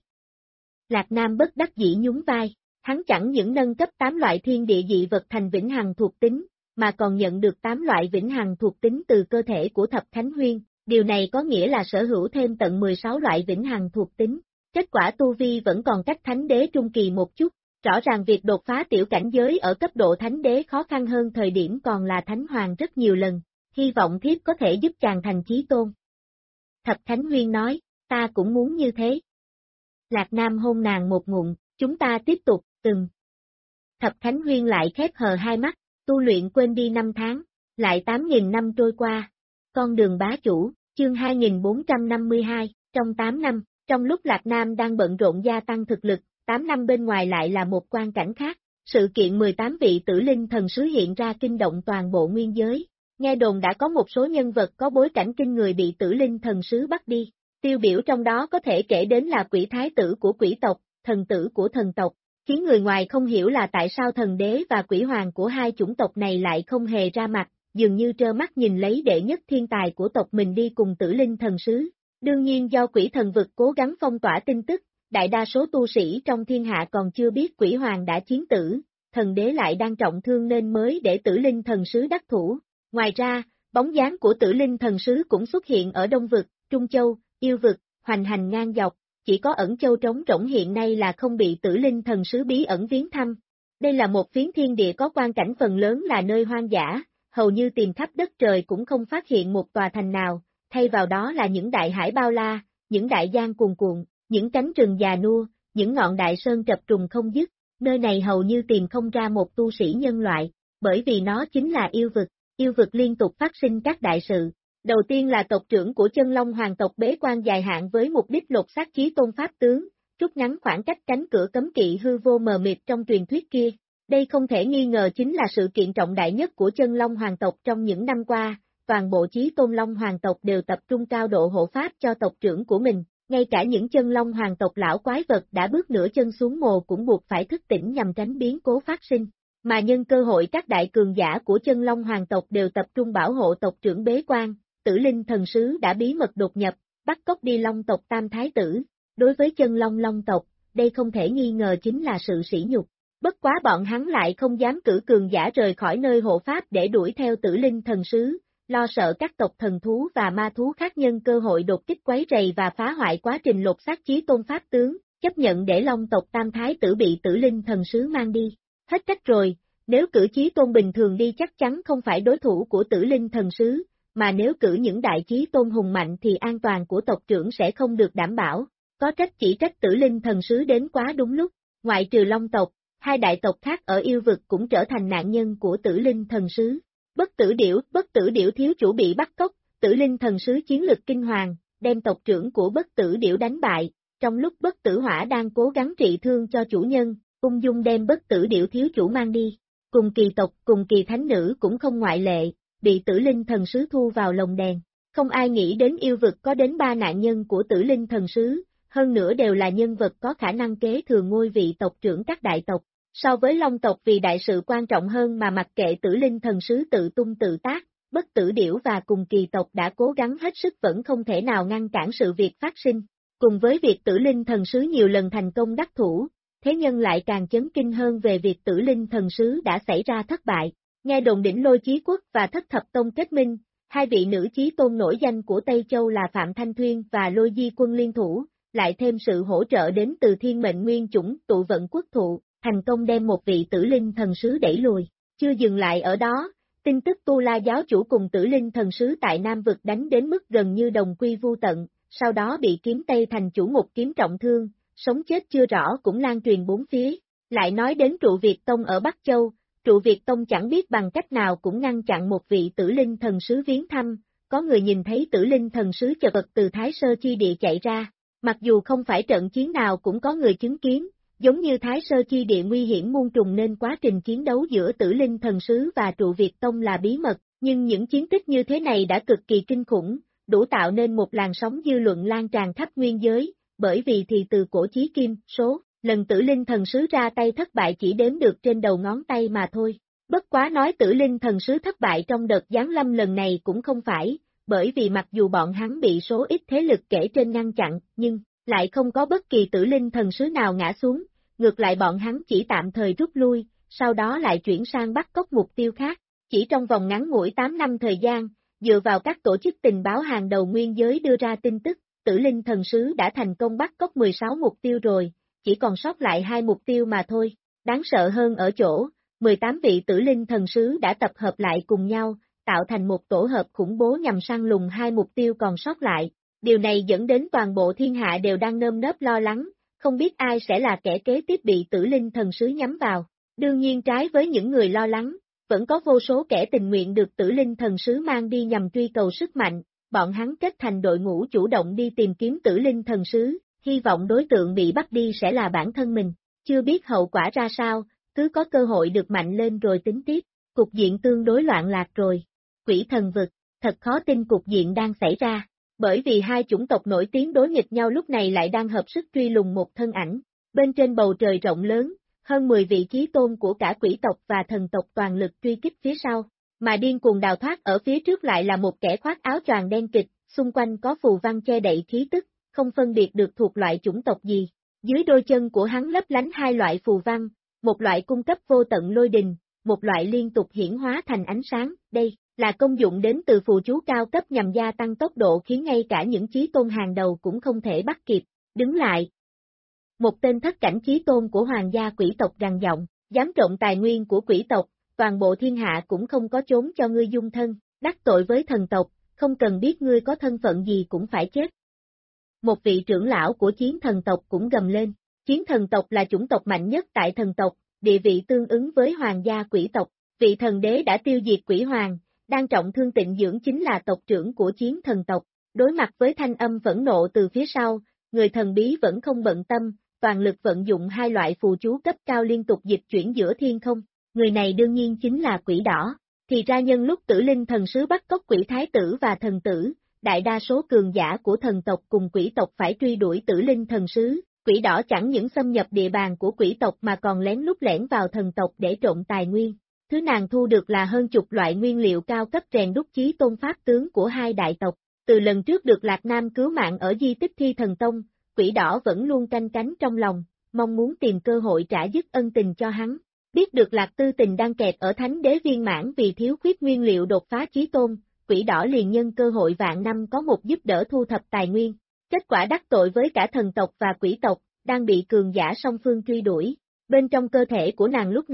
Lạc Nam bất đắc dĩ nhún vai, hắn chẳng những nâng cấp 8 loại thiên địa dị vật thành vĩnh hằng thuộc tính, mà còn nhận được 8 loại vĩnh hằng thuộc tính từ cơ thể của Thập Khánh Huyên, điều này có nghĩa là sở hữu thêm tận 16 loại vĩnh hằng thuộc tính, kết quả tu vi vẫn còn cách thánh đế trung kỳ một chút. Rõ ràng việc đột phá tiểu cảnh giới ở cấp độ thánh đế khó khăn hơn thời điểm còn là thánh hoàng rất nhiều lần, hy vọng thiếp có thể giúp chàng thành chí tôn. Thập Khánh Huyên nói, ta cũng muốn như thế. Lạc Nam hôn nàng một ngụm, chúng ta tiếp tục, từng. Thập Khánh Huyên lại khép hờ hai mắt, tu luyện quên đi 5 tháng, lại 8.000 năm trôi qua. Con đường bá chủ, chương 2452, trong 8 năm, trong lúc Lạc Nam đang bận rộn gia tăng thực lực, 8 năm bên ngoài lại là một quan cảnh khác, sự kiện 18 vị tử linh thần sứ hiện ra kinh động toàn bộ nguyên giới, nghe đồn đã có một số nhân vật có bối cảnh kinh người bị tử linh thần sứ bắt đi, tiêu biểu trong đó có thể kể đến là quỷ thái tử của quỷ tộc, thần tử của thần tộc, khiến người ngoài không hiểu là tại sao thần đế và quỷ hoàng của hai chủng tộc này lại không hề ra mặt, dường như trơ mắt nhìn lấy đệ nhất thiên tài của tộc mình đi cùng tử linh thần sứ. Đương nhiên do quỷ thần vực cố gắng phong tỏa tin tức, đại đa số tu sĩ trong thiên hạ còn chưa biết quỷ hoàng đã chiến tử, thần đế lại đang trọng thương nên mới để tử linh thần sứ đắc thủ. Ngoài ra, bóng dáng của tử linh thần sứ cũng xuất hiện ở Đông Vực, Trung Châu, Yêu Vực, hoành hành ngang dọc, chỉ có Ẩn Châu trống rỗng hiện nay là không bị tử linh thần sứ bí ẩn viếng thăm. Đây là một phiến thiên địa có quan cảnh phần lớn là nơi hoang dã, hầu như tìm khắp đất trời cũng không phát hiện một tòa thành nào, thay vào đó là những đại hải bao la, những đại giang cuồn cuộn, những cánh rừng già nua, những ngọn đại sơn chập trùng không dứt, nơi này hầu như tìm không ra một tu sĩ nhân loại, bởi vì nó chính là yêu vực liên tục phát sinh các đại sự. Đầu tiên là tộc trưởng của chân long hoàng tộc bế quan dài hạn với mục đích lột xác chí tôn pháp tướng, rút ngắn khoảng cách cánh cửa cấm kỵ hư vô mờ mịt trong truyền thuyết kia. Đây không thể nghi ngờ chính là sự kiện trọng đại nhất của chân long hoàng tộc trong những năm qua, toàn bộ chí tôn long hoàng tộc đều tập trung cao độ hộ pháp cho tộc trưởng của mình. Ngay cả những chân long hoàng tộc lão quái vật đã bước nửa chân xuống mồ cũng buộc phải thức tỉnh nhằm tránh biến cố phát sinh, mà nhân cơ hội các đại cường giả của chân long hoàng tộc đều tập trung bảo hộ tộc trưởng bế quan, tử linh thần sứ đã bí mật đột nhập, bắt cóc đi long tộc tam thái tử, đối với chân long tộc, đây không thể nghi ngờ chính là sự sỉ nhục, bất quá bọn hắn lại không dám cử cường giả rời khỏi nơi hộ pháp để đuổi theo tử linh thần sứ. Lo sợ các tộc thần thú và ma thú khác nhân cơ hội đột kích quấy rầy và phá hoại quá trình lột xác chí tôn pháp tướng, chấp nhận để long tộc tam thái tử bị tử linh thần sứ mang đi. Hết cách rồi, nếu cử chí tôn bình thường đi chắc chắn không phải đối thủ của Tử Linh thần sứ, mà nếu cử những đại chí tôn hùng mạnh thì an toàn của tộc trưởng sẽ không được đảm bảo, có trách chỉ trách Tử Linh thần sứ đến quá đúng lúc, ngoại trừ Long tộc, hai đại tộc khác ở yêu vực cũng trở thành nạn nhân của Tử Linh thần sứ. Bất tử điểu thiếu chủ bị bắt cóc, Tử Linh thần sứ chiến lực kinh hoàng, đem tộc trưởng của bất tử điểu đánh bại, trong lúc bất tử hỏa đang cố gắng trị thương cho chủ nhân, ung dung đem bất tử điểu thiếu chủ mang đi. Cùng kỳ tộc, cùng kỳ thánh nữ cũng không ngoại lệ, bị Tử Linh thần sứ thu vào lồng đèn. Không ai nghĩ đến yêu vực có đến 3 nạn nhân của Tử Linh thần sứ, hơn nữa đều là nhân vật có khả năng kế thừa ngôi vị tộc trưởng các đại tộc. So với Long tộc vì đại sự quan trọng hơn mà mặc kệ Tử Linh thần sứ tự tung tự tác, bất tử điểu và cùng kỳ tộc đã cố gắng hết sức vẫn không thể nào ngăn cản sự việc phát sinh. Cùng với việc Tử Linh thần sứ nhiều lần thành công đắc thủ, thế nhân lại càng chấn kinh hơn về việc Tử Linh thần sứ đã xảy ra thất bại. Nghe đồn Đỉnh Lôi Chí Quốc và Thất Thập Tông kết minh, hai vị nữ chí tôn nổi danh của Tây Châu là Phạm Thanh Thuyên và Lôi Di Quân liên thủ, lại thêm sự hỗ trợ đến từ Thiên Mệnh Nguyên Chủng Tụ Vận Quốc Thụ, thành công đem một vị Tử Linh thần sứ đẩy lùi. Chưa dừng lại ở đó, tin tức Tu La giáo chủ cùng Tử Linh thần sứ tại Nam vực đánh đến mức gần như đồng quy vu tận, sau đó bị Kiếm Tây thành chủ một kiếm trọng thương, sống chết chưa rõ cũng lan truyền bốn phía. Lại nói đến Trụ Việt Tông ở Bắc Châu, Trụ Việt Tông chẳng biết bằng cách nào cũng ngăn chặn một vị Tử Linh thần sứ viếng thăm, có người nhìn thấy Tử Linh thần sứ chợt vật từ Thái Sơ Chi Địa chạy ra, mặc dù không phải trận chiến nào cũng có người chứng kiến, giống như Thái Sơ Chi Địa nguy hiểm muôn trùng nên quá trình chiến đấu giữa Tử Linh thần sứ và Trụ Việt Tông là bí mật, nhưng những chiến tích như thế này đã cực kỳ kinh khủng, đủ tạo nên một làn sóng dư luận lan tràn khắp nguyên giới, bởi vì thì từ cổ chí kim, số lần Tử Linh thần sứ ra tay thất bại chỉ đếm được trên đầu ngón tay mà thôi. Bất quá nói Tử Linh thần sứ thất bại trong đợt giáng lâm lần này cũng không phải, bởi vì mặc dù bọn hắn bị số ít thế lực kể trên ngăn chặn, nhưng lại không có bất kỳ Tử Linh thần sứ nào ngã xuống, ngược lại bọn hắn chỉ tạm thời rút lui, sau đó lại chuyển sang bắt cóc mục tiêu khác. Chỉ trong vòng ngắn ngủi 8 năm thời gian, dựa vào các tổ chức tình báo hàng đầu nguyên giới đưa ra tin tức, Tử Linh thần sứ đã thành công bắt cóc 16 mục tiêu rồi, chỉ còn sót lại 2 mục tiêu mà thôi. Đáng sợ hơn ở chỗ, 18 vị Tử Linh thần sứ đã tập hợp lại cùng nhau, tạo thành một tổ hợp khủng bố nhằm săn lùng 2 mục tiêu còn sót lại. Điều này dẫn đến toàn bộ thiên hạ đều đang nơm nớp lo lắng, không biết ai sẽ là kẻ kế tiếp bị Tử Linh thần sứ nhắm vào. Đương nhiên trái với những người lo lắng, vẫn có vô số kẻ tình nguyện được Tử Linh thần sứ mang đi nhằm truy cầu sức mạnh, bọn hắn kết thành đội ngũ chủ động đi tìm kiếm Tử Linh thần sứ, hy vọng đối tượng bị bắt đi sẽ là bản thân mình. Chưa biết hậu quả ra sao, cứ có cơ hội được mạnh lên rồi tính tiếp. Cục diện tương đối loạn lạc rồi. Quỷ thần vực, thật khó tin cục diện đang xảy ra, bởi vì hai chủng tộc nổi tiếng đối nghịch nhau lúc này lại đang hợp sức truy lùng một thân ảnh. Bên trên bầu trời rộng lớn, hơn 10 vị chí tôn của cả quỷ tộc và thần tộc toàn lực truy kích phía sau, mà điên cuồng đào thoát ở phía trước lại là một kẻ khoác áo choàng đen kịch, xung quanh có phù văn che đậy khí tức, không phân biệt được thuộc loại chủng tộc gì. Dưới đôi chân của hắn lấp lánh 2 loại phù văn, một loại cung cấp vô tận lôi đình, một loại liên tục hiển hóa thành ánh sáng, đây là công dụng đến từ phù chú cao cấp nhằm gia tăng tốc độ khiến ngay cả những chí tôn hàng đầu cũng không thể bắt kịp. Đứng lại. Một tên thất cảnh chí tôn của hoàng gia quỷ tộc gằn giọng, dám trộm tài nguyên của quỷ tộc, toàn bộ thiên hạ cũng không có trốn cho ngươi dung thân, đắc tội với thần tộc, không cần biết ngươi có thân phận gì cũng phải chết. Một vị trưởng lão của chiến thần tộc cũng gầm lên, chiến thần tộc là chủng tộc mạnh nhất tại thần tộc, địa vị tương ứng với hoàng gia quỷ tộc, vị thần đế đã tiêu diệt quỷ hoàng, đang trọng thương tịnh dưỡng chính là tộc trưởng của chiến thần tộc. Đối mặt với thanh âm phẫn nộ từ phía sau, người thần bí vẫn không bận tâm, toàn lực vận dụng 2 loại phù chú cấp cao liên tục dịch chuyển giữa thiên không. Người này đương nhiên chính là quỷ đỏ. Thì ra nhân lúc Tử Linh thần sứ bắt cóc quỷ thái tử và thần tử, đại đa số cường giả của thần tộc cùng quỷ tộc phải truy đuổi Tử Linh thần sứ, quỷ đỏ chẳng những xâm nhập địa bàn của quỷ tộc mà còn lén lút lẻn vào thần tộc để trộm tài nguyên. Thứ nàng thu được là hơn chục loại nguyên liệu cao cấp rèn đúc chí tôn pháp tướng của 2 đại tộc. Từ lần trước được Lạc Nam cứu mạng ở di tích Thi Thần Tông, quỷ đỏ vẫn luôn canh cánh trong lòng, mong muốn tìm cơ hội trả dứt ân tình cho hắn. Biết được Lạc Tư Tình đang kẹt ở Thánh Đế viên mãn vì thiếu khuyết nguyên liệu đột phá chí tôn, quỷ đỏ liền nhân cơ hội vạn năm có một giúp đỡ thu thập tài nguyên. Kết quả đắc tội với cả thần tộc và quỷ tộc, đang bị cường giả song phương truy đuổi. Bên trong cơ thể của nàng lúc này,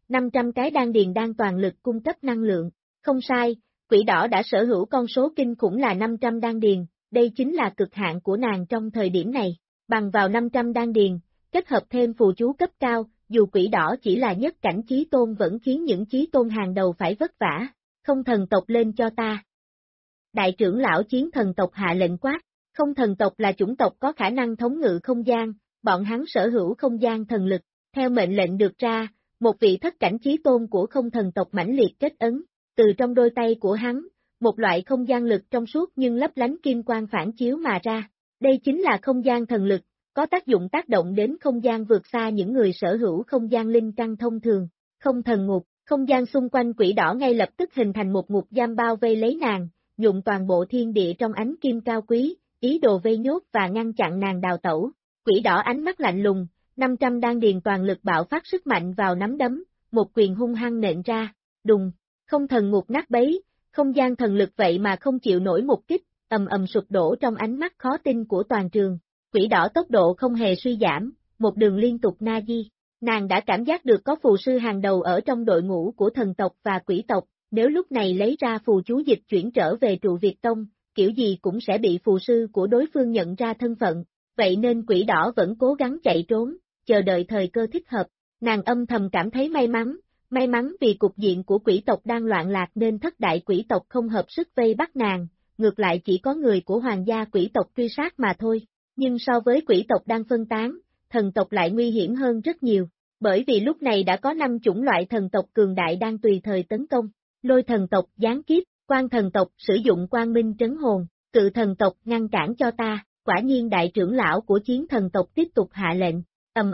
500 cái đan điền đang toàn lực cung cấp năng lượng. Không sai, quỷ đỏ đã sở hữu con số kinh khủng là 500 đan điền, đây chính là cực hạn của nàng trong thời điểm này. Bằng vào 500 đan điền, kết hợp thêm phù chú cấp cao, dù quỷ đỏ chỉ là nhất cảnh chí tôn vẫn khiến những chí tôn hàng đầu phải vất vả. Không thần tộc lên cho ta. Đại trưởng lão Chiến thần tộc hạ lệnh quát. Không thần tộc là chủng tộc có khả năng thống ngự không gian, bọn hắn sở hữu không gian thần lực. Theo mệnh lệnh được ra, một vị thất cảnh chí tôn của không thần tộc mãnh liệt kết ấn, từ trong đôi tay của hắn, một loại không gian lực trong suốt nhưng lấp lánh kim quang phản chiếu mà ra. Đây chính là không gian thần lực, có tác dụng tác động đến không gian vượt xa những người sở hữu không gian linh căn thông thường. Không thần ngục, không gian xung quanh quỷ đỏ ngay lập tức hình thành một ngục giam bao vây lấy nàng, nhuộm toàn bộ thiên địa trong ánh kim cao quý, ý đồ vây nhốt và ngăn chặn nàng đào tẩu. Quỷ đỏ ánh mắt lạnh lùng, 500 đan điền toàn lực bạo phát sức mạnh vào nắm đấm, một quyền hung hăng nện ra, đùng, không thần ngục nát bấy, không gian thần lực vậy mà không chịu nổi một kích, ầm ầm sụp đổ trong ánh mắt khó tin của toàn trường. Quỷ đỏ tốc độ không hề suy giảm, một đường liên tục na di. Nàng đã cảm giác được có phù sư hàng đầu ở trong đội ngũ của thần tộc và quỷ tộc, nếu lúc này lấy ra phù chú dịch chuyển trở về trụ Việt Tông, kiểu gì cũng sẽ bị phù sư của đối phương nhận ra thân phận, vậy nên quỷ đỏ vẫn cố gắng chạy trốn, chờ đợi thời cơ thích hợp. Nàng âm thầm cảm thấy may mắn vì cục diện của quỷ tộc đang loạn lạc nên thất đại quỷ tộc không hợp sức vây bắt nàng, ngược lại chỉ có người của hoàng gia quỷ tộc truy sát mà thôi. Nhưng so với quỷ tộc đang phân tán, thần tộc lại nguy hiểm hơn rất nhiều, bởi vì lúc này đã có 5 chủng loại thần tộc cường đại đang tùy thời tấn công. Lôi thần tộc gián kiếp, quan thần tộc sử dụng quang minh trấn hồn, cự thần tộc ngăn cản cho ta, quả nhiên đại trưởng lão của chiến thần tộc tiếp tục hạ lệnh, ầm.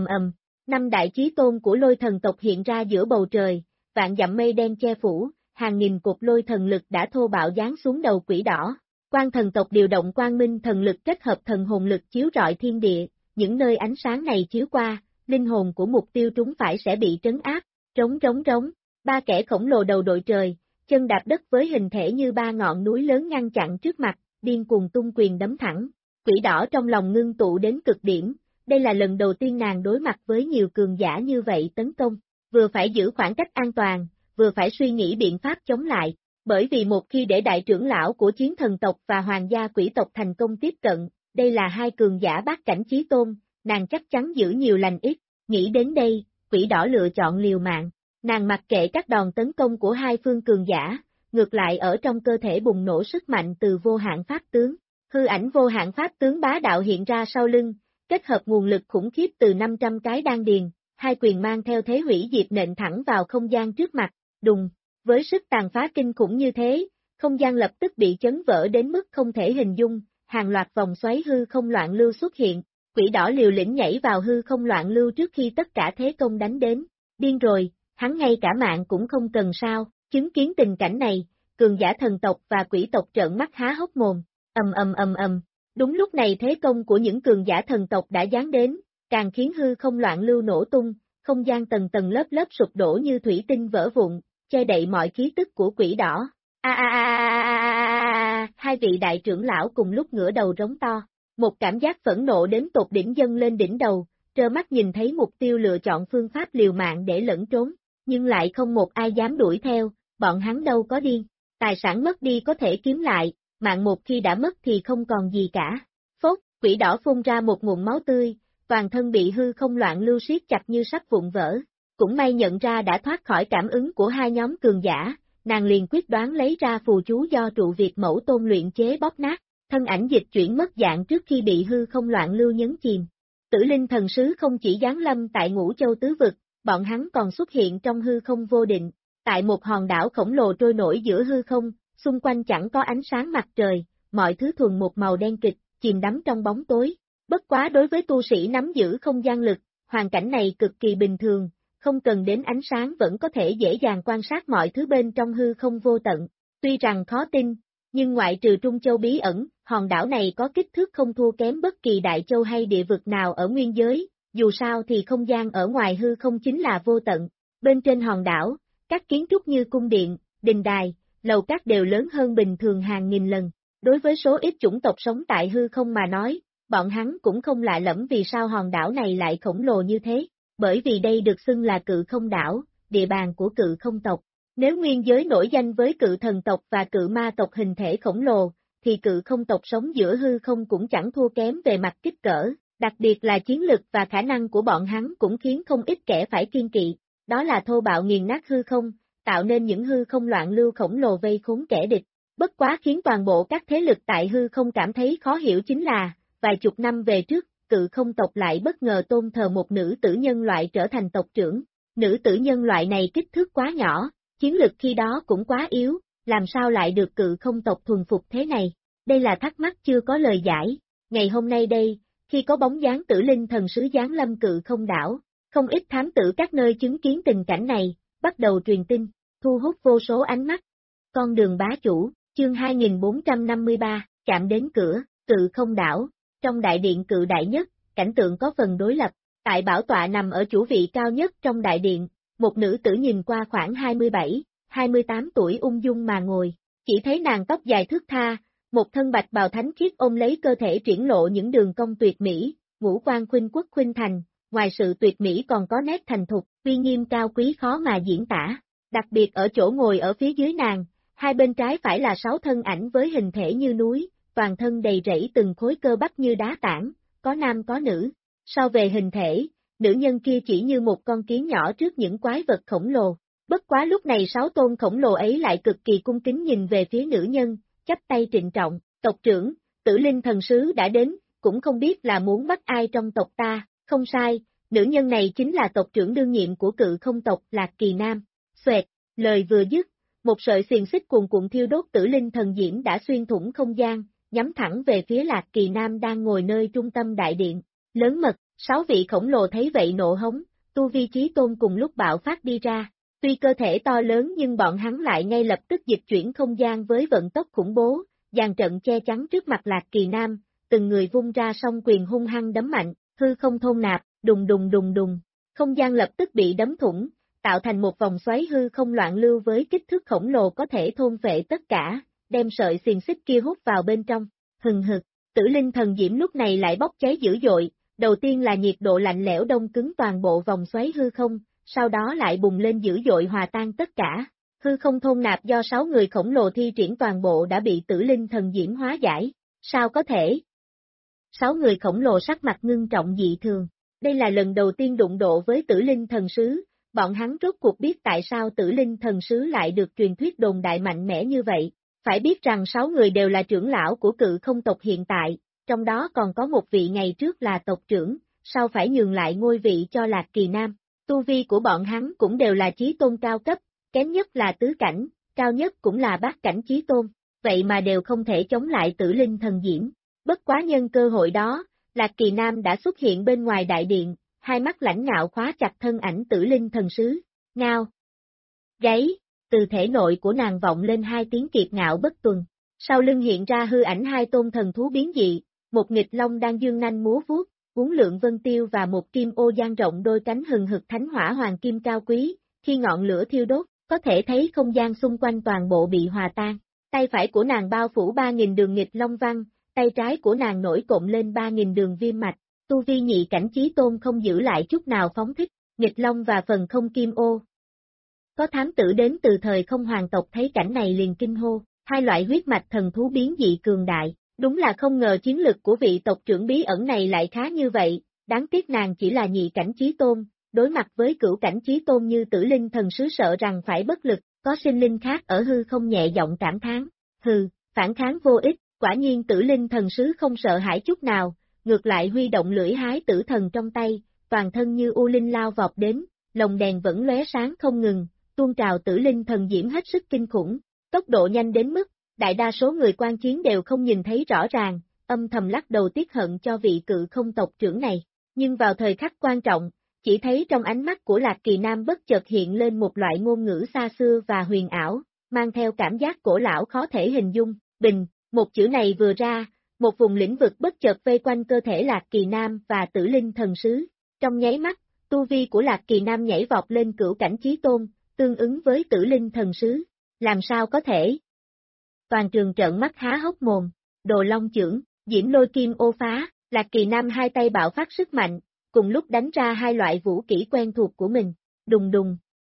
5 đại chí tôn của lôi thần tộc hiện ra giữa bầu trời, vạn dặm mây đen che phủ, hàng nghìn cột lôi thần lực đã thô bạo giáng xuống đầu quỷ đỏ. Quan thần tộc điều động quang minh thần lực kết hợp thần hồn lực chiếu rọi thiên địa, những nơi ánh sáng này chiếu qua, linh hồn của mục tiêu trúng phải sẽ bị trấn áp, trống. 3 kẻ khổng lồ đầu đội trời, chân đạp đất với hình thể như 3 ngọn núi lớn ngăn chặn trước mặt, điên cuồng tung quyền đấm thẳng. Quỷ đỏ trong lòng ngưng tụ đến cực điểm, đây là lần đầu tiên nàng đối mặt với nhiều cường giả như vậy tấn công, vừa phải giữ khoảng cách an toàn, vừa phải suy nghĩ biện pháp chống lại. Bởi vì một khi để đại trưởng lão của chiến thần tộc và hoàng gia quỷ tộc thành công tiếp cận, đây là 2 cường giả bát cảnh chí tôn, nàng chắc chắn giữ nhiều lành ít. Nghĩ đến đây, quỷ đỏ lựa chọn liều mạng, nàng mặc kệ các đòn tấn công của 2 phương cường giả, ngược lại ở trong cơ thể bùng nổ sức mạnh từ vô hạn pháp tướng. Hư ảnh vô hạn pháp tướng bá đạo hiện ra sau lưng, kết hợp nguồn lực khủng khiếp từ 500 cái đan điền, 2 quyền mang theo thế hủy diệt nện thẳng vào không gian trước mặt, đùng. Với sức tàn phá kinh khủng như thế, không gian lập tức bị chấn vỡ đến mức không thể hình dung, hàng loạt vòng xoáy hư không loạn lưu xuất hiện, quỷ đỏ liều lĩnh nhảy vào hư không loạn lưu trước khi tất cả thế công đánh đến. Điên rồi, hắn ngay cả mạng cũng không cần sao, chứng kiến tình cảnh này, cường giả thần tộc và quỷ tộc trợn mắt há hốc mồm, ầm. Đúng lúc này thế công của những cường giả thần tộc đã giáng đến, càng khiến hư không loạn lưu nổ tung, không gian tầng tầng lớp lớp sụp đổ như thủy tinh vỡ vụn, che đậy mọi khí tức của quỷ đỏ. Hai vị đại trưởng lão cùng lúc ngửa đầu rống to, một cảm giác phẫn nộ đến tột đỉnh dâng lên đỉnh đầu, trơ mắt nhìn thấy mục tiêu lựa chọn phương pháp liều mạng để lẫn trốn, nhưng lại không một ai dám đuổi theo, bọn hắn đâu có điên, tài sản mất đi có thể kiếm lại, mạng một khi đã mất thì không còn gì cả. Phốt, quỷ đỏ phun ra một nguồn máu tươi, toàn thân bị hư không loạn lưu siết chặt như sắp vụn vỡ. Cũng may nhận ra đã thoát khỏi cảm ứng của 2 nhóm cường giả, nàng liền quyết đoán lấy ra phù chú do trụ Việt mẫu tôn luyện chế bóp nát, thân ảnh dịch chuyển mất dạng trước khi bị hư không loạn lưu nhấn chìm. Tử linh thần sứ không chỉ giáng lâm tại Ngũ Châu tứ vực, bọn hắn còn xuất hiện trong hư không vô định, tại một hòn đảo khổng lồ trôi nổi giữa hư không, xung quanh chẳng có ánh sáng mặt trời, mọi thứ thuần một màu đen kịch, chìm đắm trong bóng tối. Bất quá đối với tu sĩ nắm giữ không gian lực, hoàn cảnh này cực kỳ bình thường. Không cần đến ánh sáng vẫn có thể dễ dàng quan sát mọi thứ bên trong hư không vô tận. Tuy rằng khó tin, nhưng ngoại trừ Trung Châu bí ẩn, hòn đảo này có kích thước không thua kém bất kỳ đại châu hay địa vực nào ở nguyên giới, dù sao thì không gian ở ngoài hư không chính là vô tận. Bên trên hòn đảo, các kiến trúc như cung điện, đình đài, lầu các đều lớn hơn bình thường hàng nghìn lần. Đối với số ít chủng tộc sống tại hư không mà nói, bọn hắn cũng không lạ lẫm vì sao hòn đảo này lại khổng lồ như thế. Bởi vì đây được xưng là cự không đảo, địa bàn của cự không tộc. Nếu nguyên giới nổi danh với cự thần tộc và cự ma tộc hình thể khổng lồ, thì cự không tộc sống giữa hư không cũng chẳng thua kém về mặt kích cỡ, đặc biệt là chiến lực và khả năng của bọn hắn cũng khiến không ít kẻ phải kiêng kỵ, đó là thô bạo nghiền nát hư không, tạo nên những hư không loạn lưu khổng lồ vây khốn kẻ địch. Bất quá khiến toàn bộ các thế lực tại hư không cảm thấy khó hiểu chính là, vài chục năm về trước, cự không tộc lại bất ngờ tôn thờ một nữ tử nhân loại trở thành tộc trưởng. Nữ tử nhân loại này kích thước quá nhỏ, chiến lực khi đó cũng quá yếu, làm sao lại được cự không tộc thuần phục thế này? Đây là thắc mắc chưa có lời giải. Ngày hôm nay đây, khi có bóng dáng Tử Linh thần sứ giáng lâm cự không đảo, không ít thám tử các nơi chứng kiến tình cảnh này, bắt đầu truyền tin, thu hút vô số ánh mắt. Con đường bá chủ, chương 2453, chạm đến cửa, cự không đảo, trong đại điện cự đại nhất, cảnh tượng có phần đối lập, tại bảo tọa nằm ở chủ vị cao nhất trong đại điện, một nữ tử nhìn qua khoảng 27, 28 tuổi ung dung mà ngồi, chỉ thấy nàng tóc dài thướt tha, một thân bạch bào thánh khiết ôm lấy cơ thể triển lộ những đường cong tuyệt mỹ, ngũ quan khuynh quốc khuynh thành, ngoài sự tuyệt mỹ còn có nét thành thục, uy nghiêm cao quý khó mà diễn tả. Đặc biệt ở chỗ ngồi ở phía dưới nàng, hai bên trái phải là 6 thân ảnh với hình thể như núi, toàn thân đầy rẫy từng khối cơ bắp như đá tảng, có nam có nữ. So về hình thể, nữ nhân kia chỉ như một con kiến nhỏ trước những quái vật khổng lồ. Bất quá lúc này 6 tôn khổng lồ ấy lại cực kỳ cung kính nhìn về phía nữ nhân, chắp tay trịnh trọng, tộc trưởng, Tử Linh thần sứ đã đến, cũng không biết là muốn bắt ai trong tộc ta, không sai, nữ nhân này chính là tộc trưởng đương nhiệm của cự không tộc Lạc Kỳ Nam. Xoẹt, lời vừa dứt, một sợi xiềng xích cuồn cuộn thiêu đốt Tử Linh thần diễm đã xuyên thủng không gian, nhắm thẳng về phía Lạc Kỳ Nam đang ngồi nơi trung tâm đại điện. Lớn mật, 6 vị khổng lồ thấy vậy nộ hống, tu vi chí tôn cùng lúc bạo phát đi ra. Tuy cơ thể to lớn nhưng bọn hắn lại ngay lập tức dịch chuyển không gian với vận tốc khủng bố, dàn trận che chắn trước mặt Lạc Kỳ Nam, từng người vung ra song quyền hung hăng đấm mạnh, hư không thôn nạp, đùng đùng đùng đùng, không gian lập tức bị đấm thủng, tạo thành một vòng xoáy hư không loạn lưu với kích thước khổng lồ có thể thôn phệ tất cả, đem sợi xiềng xích kia hút vào bên trong, hừng hực, Tử Linh thần diễm lúc này lại bốc cháy dữ dội, đầu tiên là nhiệt độ lạnh lẽo đông cứng toàn bộ vòng xoáy hư không, sau đó lại bùng lên dữ dội hòa tan tất cả. Hư không thôn nạp do 6 người khổng lồ thi triển toàn bộ đã bị Tử Linh thần diễm hóa giải. Sao có thể? 6 người khổng lồ sắc mặt ngưng trọng dị thường. Đây là lần đầu tiên đụng độ với Tử Linh thần sứ, bọn hắn rốt cuộc biết tại sao Tử Linh thần sứ lại được truyền thuyết đồn đại mạnh mẽ như vậy. Phải biết rằng 6 người đều là trưởng lão của cự không tộc hiện tại, trong đó còn có một vị ngày trước là tộc trưởng, sau phải nhường lại ngôi vị cho Lạc Kỳ Nam. Tu vi của bọn hắn cũng đều là chí tôn cao cấp, kém nhất là tứ cảnh, cao nhất cũng là bát cảnh chí tôn, vậy mà đều không thể chống lại Tử Linh thần diễm. Bất quá nhân cơ hội đó, Lạc Kỳ Nam đã xuất hiện bên ngoài đại điện, hai mắt lãnh ngạo khóa chặt thân ảnh Tử Linh thần sứ. Ngao! Gáy! Từ thể nội của nàng vọng lên hai tiếng kiệt ngạo bất tuần. Sau lưng hiện ra hư ảnh hai tôn thần thú biến dị, một nghịch long đang dương nanh múa vuốt, uốn lượn vân tiêu và một kim ô dang rộng đôi cánh hừng hực thánh hỏa hoàng kim cao quý, khi ngọn lửa thiêu đốt, có thể thấy không gian xung quanh toàn bộ bị hòa tan. Tay phải của nàng bao phủ 3.000 đường nghịch long văn, tay trái của nàng nổi cộm lên 3.000 đường viêm mạch, tu vi nhị cảnh chí tôn không giữ lại chút nào phóng thích, nghịch long và phần không kim ô. Có thám tử đến từ thời không hoàng tộc thấy cảnh này liền kinh hô, hai loại huyết mạch thần thú biến dị cường đại, đúng là không ngờ chiến lực của vị tộc trưởng bí ẩn này lại khá như vậy, đáng tiếc nàng chỉ là nhị cảnh chí tôn, đối mặt với cửu cảnh chí tôn như Tử Linh thần sứ sợ rằng phải bất lực, có sinh linh khác ở hư không nhẹ giọng cảm thán, hừ, phản kháng vô ích, quả nhiên Tử Linh thần sứ không sợ hãi chút nào, ngược lại huy động lưỡi hái tử thần trong tay, toàn thân như u linh lao vọt đến, lồng đèn vẫn lóe sáng không ngừng, tuôn trào Tử Linh thần diễm hết sức kinh khủng, tốc độ nhanh đến mức, đại đa số người quan chiến đều không nhìn thấy rõ ràng, âm thầm lắc đầu tiếc hận cho vị cự không tộc trưởng này, nhưng vào thời khắc quan trọng, chỉ thấy trong ánh mắt của Lạc Kỳ Nam bất chợt hiện lên một loại ngôn ngữ xa xưa và huyền ảo, mang theo cảm giác cổ lão khó thể hình dung, bình, một chữ này vừa ra, một vùng lĩnh vực bất chợt vây quanh cơ thể Lạc Kỳ Nam và Tử Linh thần sứ, trong nháy mắt, tu vi của Lạc Kỳ Nam nhảy vọt lên cửu cảnh chí tôn, tương ứng với Tử Linh thần sứ, làm sao có thể? Toàn trường trợn mắt há hốc mồm, Đồ Long chưởng, Diễm Lôi Kim Ô phá, Lạc Kỳ Nam hai tay bạo phát sức mạnh, cùng lúc đánh ra hai loại vũ kỹ quen thuộc của mình, đùng đùng,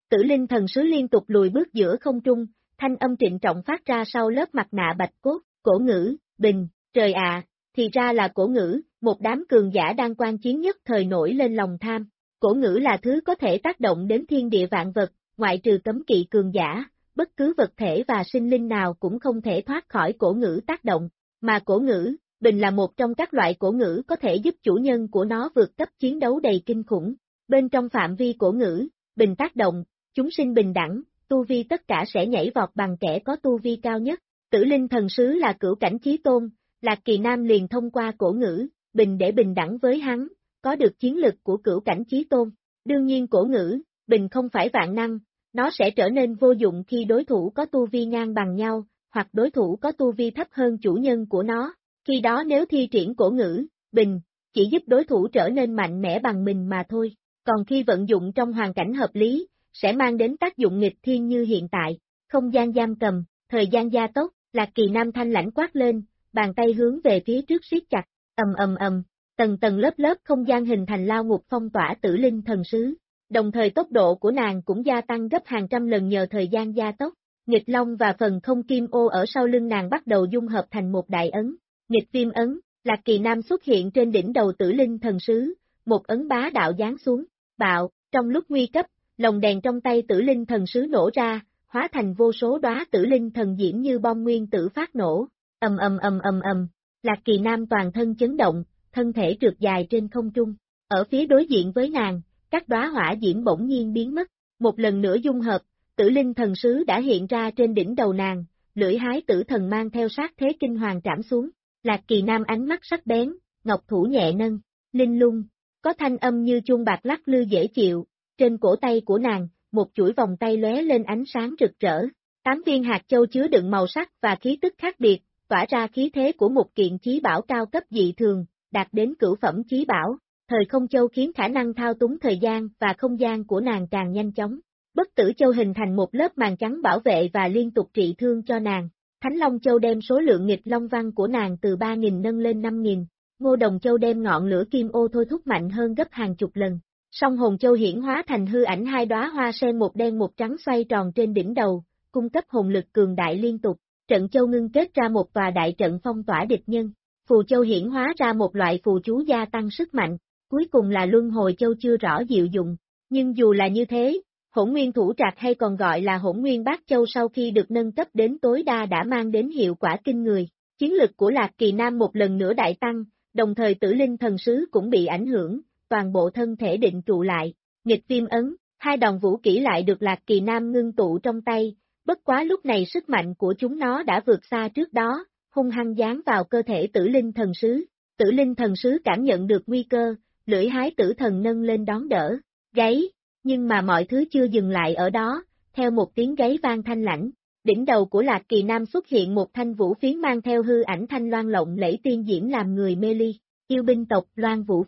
Tử linh thần sứ liên tục lùi bước giữa không trung, thanh âm trịnh trọng phát ra sau lớp mặt nạ bạch cốt, cổ ngữ, bình, trời ạ, thì ra là cổ ngữ, một đám cường giả đang quan chiến nhất thời nổi lên lòng tham. Cổ ngữ là thứ có thể tác động đến thiên địa vạn vật, ngoại trừ cấm kỵ cường giả, bất cứ vật thể và sinh linh nào cũng không thể thoát khỏi cổ ngữ tác động, mà cổ ngữ, bình là một trong các loại cổ ngữ có thể giúp chủ nhân của nó vượt cấp chiến đấu đầy kinh khủng. Bên trong phạm vi cổ ngữ, bình tác động, chúng sinh bình đẳng, tu vi tất cả sẽ nhảy vọt bằng kẻ có tu vi cao nhất. Tử linh thần sứ là cửu cảnh chí tôn, Lạc Kỳ Nam liền thông qua cổ ngữ, bình để bình đẳng với hắn, có được chiến lực của cửu cảnh chí tôn. Đương nhiên cổ ngữ, bình không phải vạn năng, nó sẽ trở nên vô dụng khi đối thủ có tu vi ngang bằng nhau, hoặc đối thủ có tu vi thấp hơn chủ nhân của nó. Khi đó nếu thi triển cổ ngữ, bình, chỉ giúp đối thủ trở nên mạnh mẽ bằng mình mà thôi, còn khi vận dụng trong hoàn cảnh hợp lý, sẽ mang đến tác dụng nghịch thiên như hiện tại. Không gian giam cầm, thời gian gia tốc, Lạc Kỳ Nam thanh lãnh quát lên, bàn tay hướng về phía trước siết chặt, tầng tầng lớp lớp không gian hình thành lao ngục phong tỏa tử linh thần sứ. Đồng thời tốc độ của nàng cũng gia tăng gấp hàng trăm lần nhờ thời gian gia tốc. Nghịch long và phần không kim ô ở sau lưng nàng bắt đầu dung hợp thành một đại ấn. Nghịch viêm ấn, Lạc Kỳ Nam xuất hiện trên đỉnh đầu tử linh thần sứ, một ấn bá đạo giáng xuống, bạo, trong lúc nguy cấp, lồng đèn trong tay tử linh thần sứ nổ ra, hóa thành vô số đóa tử linh thần diễm như bom nguyên tử phát nổ. Lạc Kỳ Nam toàn thân chấn động, thân thể trượt dài trên không trung. Ở phía đối diện với nàng, các đóa hỏa diễm bỗng nhiên biến mất, một lần nữa dung hợp, tử linh thần sứ đã hiện ra trên đỉnh đầu nàng, lưỡi hái tử thần mang theo sát thế kinh hoàng trảm xuống. Lạc Kỳ Nam ánh mắt sắc bén, ngọc thủ nhẹ nâng, linh lung, có thanh âm như chuông bạc lắc lư dễ chịu, trên cổ tay của nàng, một chuỗi vòng tay lóe lên ánh sáng rực rỡ. 8 viên hạt châu chứa đựng màu sắc và khí tức khác biệt, tỏa ra khí thế của một kiện chí bảo cao cấp dị thường, đạt đến cửu phẩm chí bảo. Thời không châu khiến khả năng thao túng thời gian và không gian của nàng càng nhanh chóng. Bất tử châu hình thành một lớp màn trắng bảo vệ và liên tục trị thương cho nàng. Thánh Long Châu đem số lượng nghịch long văn của nàng từ 3.000 nâng lên 5.000. Ngô Đồng Châu đem ngọn lửa kim ô thôi thúc mạnh hơn gấp hàng chục lần. Song Hồn Châu hiển hóa thành hư ảnh hai đóa hoa sen một đen một trắng xoay tròn trên đỉnh đầu, cung cấp hồn lực cường đại liên tục. Trận Châu ngưng kết ra một tòa đại trận phong tỏa địch nhân. Phù Châu hiển hóa ra một loại phù chú gia tăng sức mạnh. Cuối cùng là Luân Hồi Châu chưa rõ diệu dụng. Nhưng dù là như thế, Hỗn Nguyên Thủ Trạc hay còn gọi là Hỗn Nguyên Bát Châu sau khi được nâng cấp đến tối đa đã mang đến hiệu quả kinh người. Chiến lực của Lạc Kỳ Nam một lần nữa đại tăng, đồng thời tử linh thần sứ cũng bị ảnh hưởng, toàn bộ thân thể định trụ lại. Nghịch viêm ấn, hai đòn vũ kỹ lại được Lạc Kỳ Nam ngưng tụ trong tay, bất quá lúc này sức mạnh của chúng nó đã vượt xa trước đó, hung hăng giáng vào cơ thể tử linh thần sứ. Tử linh thần sứ cảm nhận được nguy cơ, lưỡi hái tử thần nâng lên đón đỡ, gáy, nhưng mà mọi thứ chưa dừng lại ở đó, theo một tiếng gáy vang thanh lãnh, đỉnh đầu của Lạc Kỳ Nam xuất hiện một thanh vũ phiến mang theo hư ảnh thanh loan lộng lẫy tiên diễm làm người mê ly, yêu binh tộc Loan Vũ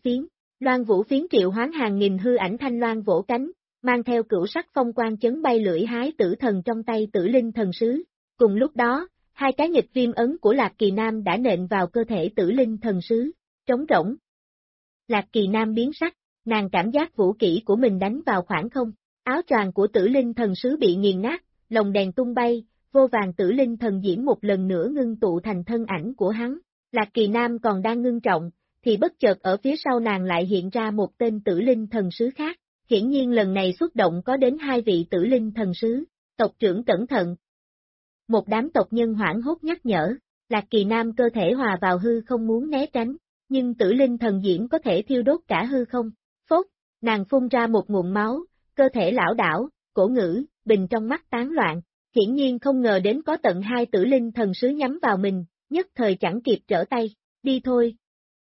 Phiến triệu hoán hàng nghìn hư ảnh thanh loan vỗ cánh, mang theo cửu sắc phong quang chấn bay lưỡi hái tử thần trong tay tử linh thần sứ. Cùng lúc đó, hai cái nghịch viêm ấn của Lạc Kỳ Nam đã nện vào cơ thể tử linh thần sứ, trống rỗng. Lạc Kỳ Nam biến sắc, nàng cảm giác vũ kỹ của mình đánh vào khoảng không, áo choàng của tử linh thần sứ bị nghiền nát, lồng đèn tung bay, vô vàng tử linh thần diễm một lần nữa ngưng tụ thành thân ảnh của hắn. Lạc Kỳ Nam còn đang ngưng trọng, thì bất chợt ở phía sau nàng lại hiện ra một tên tử linh thần sứ khác, hiển nhiên lần này xuất động có đến 2 vị tử linh thần sứ, tộc trưởng cẩn thận. Một đám tộc nhân hoảng hốt nhắc nhở, Lạc Kỳ Nam cơ thể hòa vào hư không muốn né tránh, nhưng tử linh thần diễm có thể thiêu đốt cả hư không. Phốt, nàng phun ra một nguồn máu, cơ thể lão đảo, cổ ngữ, bình trong mắt tán loạn, hiển nhiên không ngờ đến có tận 2 tử linh thần sứ nhắm vào mình, nhất thời chẳng kịp trở tay, đi thôi.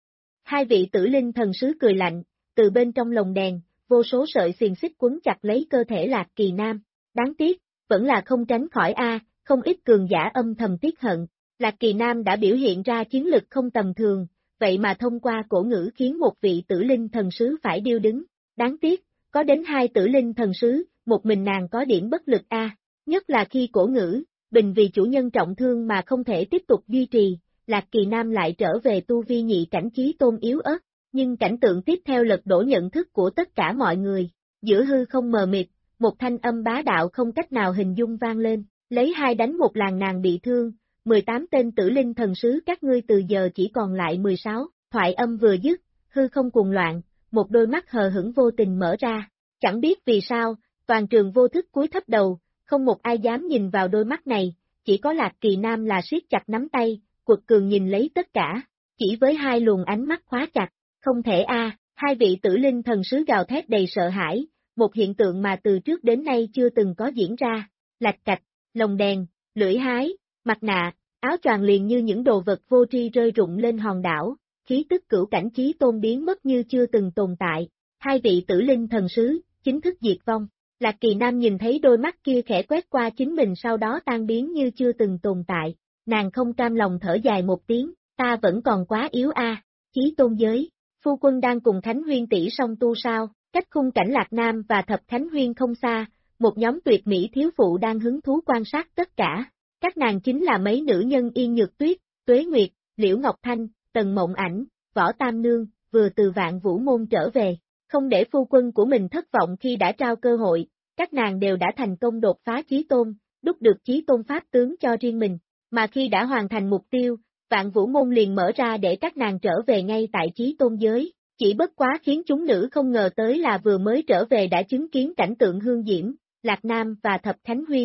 2 vị tử linh thần sứ cười lạnh, từ bên trong lồng đèn, vô số sợi xiềng xích quấn chặt lấy cơ thể Lạc Kỳ Nam, đáng tiếc, vẫn là không tránh khỏi không ít cường giả âm thầm tiếc hận, Lạc Kỳ Nam đã biểu hiện ra chiến lực không tầm thường, vậy mà thông qua cổ ngữ khiến một vị tử linh thần sứ phải điêu đứng, đáng tiếc, có đến 2 tử linh thần sứ, một mình nàng có điểm bất lực nhất là khi cổ ngữ, bình vì chủ nhân trọng thương mà không thể tiếp tục duy trì, Lạc Kỳ Nam lại trở về tu vi nhị cảnh chí tôn yếu ớt, nhưng cảnh tượng tiếp theo lật đổ nhận thức của tất cả mọi người, giữa hư không mờ mịt, một thanh âm bá đạo không cách nào hình dung vang lên, lấy 2 đánh 1 làng nàng bị thương, 18 tên tử linh thần sứ các ngươi từ giờ chỉ còn lại 16, thoại âm vừa dứt, hư không cuồng loạn, một đôi mắt hờ hững vô tình mở ra, chẳng biết vì sao, toàn trường vô thức cúi thấp đầu, không một ai dám nhìn vào đôi mắt này, chỉ có Lạc Kỳ Nam là siết chặt nắm tay, quật cường nhìn lấy tất cả, chỉ với 2 luồng ánh mắt khóa chặt, không thể a, 2 vị tử linh thần sứ gào thét đầy sợ hãi, một hiện tượng mà từ trước đến nay chưa từng có diễn ra, lạch cạch, lồng đèn, lưỡi hái, mặt nạ, áo choàng liền như những đồ vật vô tri rơi rụng lên hòn đảo, khí tức cửu cảnh chí tôn biến mất như chưa từng tồn tại, 2 vị tử linh thần sứ, chính thức diệt vong. Lạc Kỳ Nam nhìn thấy đôi mắt kia khẽ quét qua chính mình sau đó tan biến như chưa từng tồn tại, nàng không cam lòng thở dài một tiếng, ta vẫn còn quá yếu a, chí tôn giới, phu quân đang cùng Khánh Huyên tỷ song tu sao, cách khung cảnh Lạc Nam và Thập Khánh Huyên không xa, một nhóm tuyệt mỹ thiếu phụ đang hứng thú quan sát tất cả, các nàng chính là mấy nữ nhân Yên Nhược Tuyết, Tuế Nguyệt, Liễu Ngọc Thanh, Tần Mộng Ảnh, Võ Tam Nương, vừa từ Vạn Vũ Môn trở về, không để phu quân của mình thất vọng khi đã trao cơ hội. Các nàng đều đã thành công đột phá chí tôn, đúc được chí tôn pháp tướng cho riêng mình, mà khi đã hoàn thành mục tiêu, Vạn Vũ Môn liền mở ra để các nàng trở về ngay tại chí tôn giới, chỉ bất quá khiến chúng nữ không ngờ tới là vừa mới trở về đã chứng kiến cảnh tượng hương diễm, Lạc Nam và Thập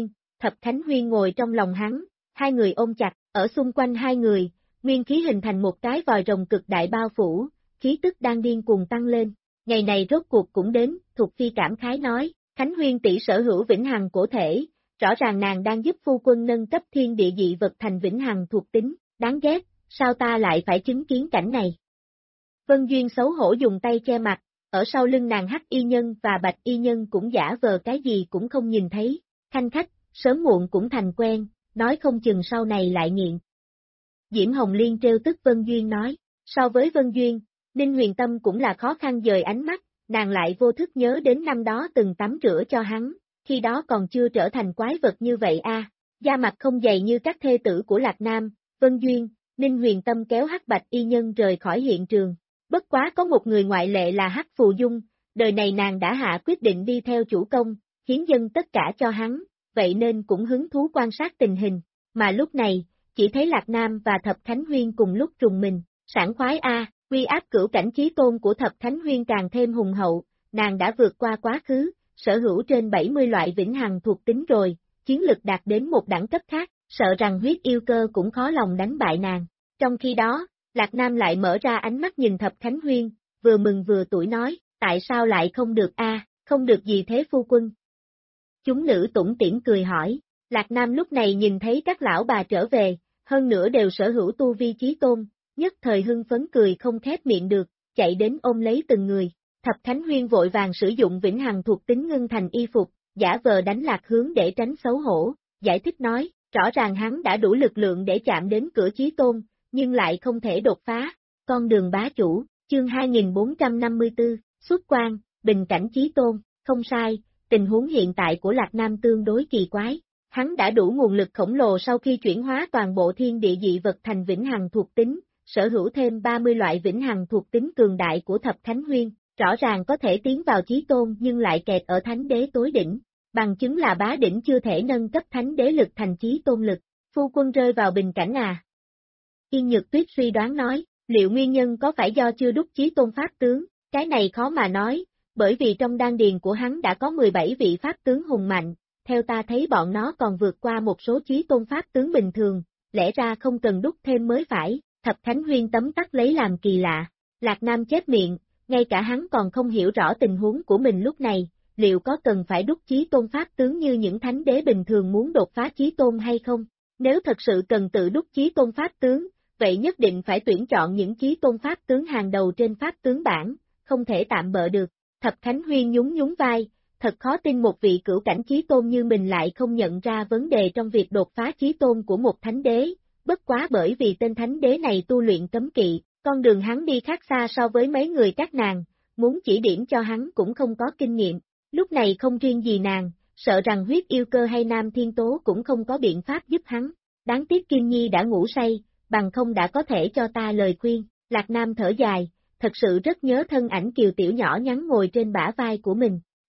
Khánh Huyên ngồi trong lòng hắn, 2 người ôm chặt, ở xung quanh 2 người, nguyên khí hình thành một cái vòi rồng cực đại bao phủ, khí tức đang điên cuồng tăng lên, ngày này rốt cuộc cũng đến, Thục Phi cảm khái nói. Khánh Huyên tỷ sở hữu vĩnh hằng cổ thể, rõ ràng nàng đang giúp phu quân nâng cấp thiên địa dị vật thành vĩnh hằng thuộc tính, đáng ghét, sao ta lại phải chứng kiến cảnh này. Vân Duyên xấu hổ dùng tay che mặt, ở sau lưng nàng Hắc Y Nhân và Bạch Y Nhân cũng giả vờ cái gì cũng không nhìn thấy, khanh khách, sớm muộn cũng thành quen, nói không chừng sau này lại nghiện. Diễm Hồng Liên trêu tức Vân Duyên nói, so với Vân Duyên, Ninh Huyền Tâm cũng là khó khăn dời ánh mắt. Nàng lại vô thức nhớ đến năm đó từng tắm rửa cho hắn, khi đó còn chưa trở thành quái vật như vậy a. Da mặt không dày như các thê tử của Lạc Nam, Vân Duyên, Ninh Huyền Tâm kéo Hắc Bạch Y Nhân rời khỏi hiện trường. Bất quá có một người ngoại lệ là Hắc Phù Dung, đời này nàng đã hạ quyết định đi theo chủ công, hiến dâng tất cả cho hắn, vậy nên cũng hứng thú quan sát tình hình, mà lúc này, chỉ thấy Lạc Nam và Thập Khánh Huyên cùng lúc trùng mình, sảng khoái a. Uy áp cửu cảnh chí tôn của Thập Khánh Huyên càng thêm hùng hậu, nàng đã vượt qua quá khứ, sở hữu trên 70 loại vĩnh hằng thuộc tính rồi, chiến lực đạt đến một đẳng cấp khác, sợ rằng huyết yêu cơ cũng khó lòng đánh bại nàng. Trong khi đó, Lạc Nam lại mở ra ánh mắt nhìn Thập Khánh Huyên, vừa mừng vừa tủi nói, tại sao lại không được a, không được gì thế phu quân? Chúng nữ tủm tỉm cười hỏi, Lạc Nam lúc này nhìn thấy các lão bà trở về, hơn nữa đều sở hữu tu vi chí tôn. Nhất thời hưng phấn cười không khép miệng được, chạy đến ôm lấy từng người. Thập Khánh Huyên vội vàng sử dụng vĩnh hằng thuộc tính ngưng thành y phục, giả vờ đánh Lạc Hướng để tránh xấu hổ, giải thích nói, rõ ràng hắn đã đủ lực lượng để chạm đến cửa chí tôn, nhưng lại không thể đột phá. Con đường bá chủ, chương 2454, xuất quan, bình cảnh chí tôn, không sai, tình huống hiện tại của Lạc Nam tương đối kỳ quái. Hắn đã đủ nguồn lực khổng lồ sau khi chuyển hóa toàn bộ thiên địa dị vật thành vĩnh hằng thuộc tính. Sở hữu thêm 30 loại vĩnh hằng thuộc tính cường đại của Thập Khánh Huyên, rõ ràng có thể tiến vào chí tôn nhưng lại kẹt ở thánh đế tối đỉnh, bằng chứng là bá đỉnh chưa thể nâng cấp thánh đế lực thành chí tôn lực, phu quân rơi vào bình cảnh à. Yên Nhược Tuyết suy đoán nói, liệu nguyên nhân có phải do chưa đúc chí tôn pháp tướng, cái này khó mà nói, bởi vì trong đan điền của hắn đã có 17 vị pháp tướng hùng mạnh, theo ta thấy bọn nó còn vượt qua một số chí tôn pháp tướng bình thường, lẽ ra không cần đúc thêm mới phải. Thập Khánh Huyên tấm tắc lấy làm kỳ lạ, Lạc Nam chép miệng, ngay cả hắn còn không hiểu rõ tình huống của mình lúc này, liệu có cần phải đúc chí tôn pháp tướng như những thánh đế bình thường muốn đột phá chí tôn hay không? Nếu thật sự cần tự đúc chí tôn pháp tướng, vậy nhất định phải tuyển chọn những chí tôn pháp tướng hàng đầu trên pháp tướng bảng, không thể tạm bợ được. Thập Khánh Huyên nhún nhún vai, thật khó tin một vị cửu cảnh chí tôn như mình lại không nhận ra vấn đề trong việc đột phá chí tôn của một thánh đế. Bất quá bởi vì tên thánh đế này tu luyện cấm kỵ, con đường hắn đi khác xa so với mấy người các nàng, muốn chỉ điểm cho hắn cũng không có kinh nghiệm. Lúc này không riêng gì nàng, sợ rằng huyết yêu cơ hay Nam Thiên Tố cũng không có biện pháp giúp hắn. Đáng tiếc Kim Nhi đã ngủ say, bằng không đã có thể cho ta lời khuyên. Lạc Nam thở dài, thật sự rất nhớ thân ảnh kiều tiểu nhỏ nhắn ngồi trên bả vai của mình.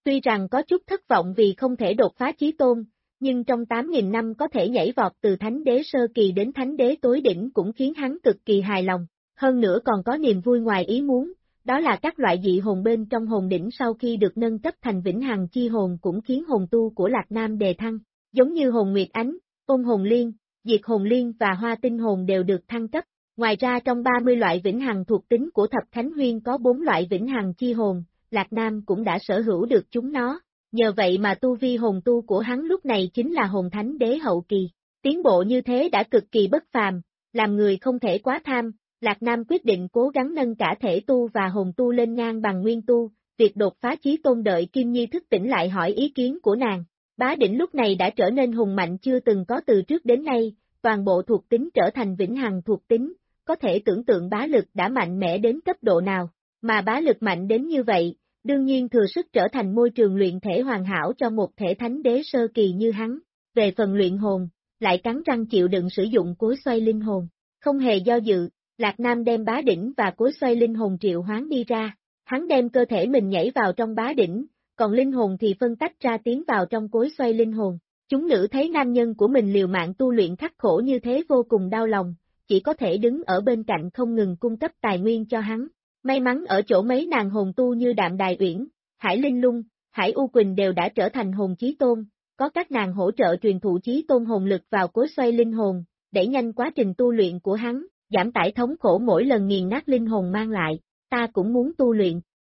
Tuy rằng có chút thất vọng vì không thể đột phá chí tôn, nhưng trong 8.000 năm có thể nhảy vọt từ thánh đế sơ kỳ đến thánh đế tối đỉnh cũng khiến hắn cực kỳ hài lòng. Hơn nữa còn có niềm vui ngoài ý muốn, đó là các loại dị hồn bên trong hồn đỉnh sau khi được nâng cấp thành vĩnh hằng chi hồn cũng khiến hồn tu của Lạc Nam đề thăng, giống như hồn Nguyệt Ánh, ôn hồn liên, diệt hồn liên và hoa tinh hồn đều được thăng cấp. Ngoài ra trong 30 loại vĩnh hằng thuộc tính của Thập Thánh Huyên có 4 loại vĩnh hằng chi hồn, Lạc Nam cũng đã sở hữu được chúng nó, nhờ vậy mà tu vi hồn tu của hắn lúc này chính là hồn thánh đế hậu kỳ. Tiến bộ như thế đã cực kỳ bất phàm, làm người không thể quá tham, Lạc Nam quyết định cố gắng nâng cả thể tu và hồn tu lên ngang bằng nguyên tu, việc đột phá chí tôn đợi Kim Nhi thức tỉnh lại hỏi ý kiến của nàng. Bá đỉnh lúc này đã trở nên hùng mạnh chưa từng có từ trước đến nay, toàn bộ thuộc tính trở thành vĩnh hằng thuộc tính, có thể tưởng tượng bá lực đã mạnh mẽ đến cấp độ nào, mà bá lực mạnh đến như vậy, đương nhiên thừa sức trở thành môi trường luyện thể hoàn hảo cho một thể thánh đế sơ kỳ như hắn. Về phần luyện hồn, lại cắn răng chịu đựng sử dụng cối xoay linh hồn, không hề do dự, Lạc Nam đem bá đỉnh và cối xoay linh hồn triệu hoán đi ra, hắn đem cơ thể mình nhảy vào trong bá đỉnh, còn linh hồn thì phân tách ra tiến vào trong cối xoay linh hồn. Chúng nữ thấy nam nhân của mình liều mạng tu luyện khắc khổ như thế vô cùng đau lòng, chỉ có thể đứng ở bên cạnh không ngừng cung cấp tài nguyên cho hắn. May mắn ở chỗ mấy nàng hồn tu như Đạm Đài Uyển, Hải Linh Lung, Hải U Quỳnh đều đã trở thành hồn chí tôn, có các nàng hỗ trợ truyền thụ chí tôn hồn lực vào cối xoay linh hồn, đẩy nhanh quá trình tu luyện của hắn, giảm tải thống khổ mỗi lần nghiền nát linh hồn mang lại. Ta cũng muốn tu luyện.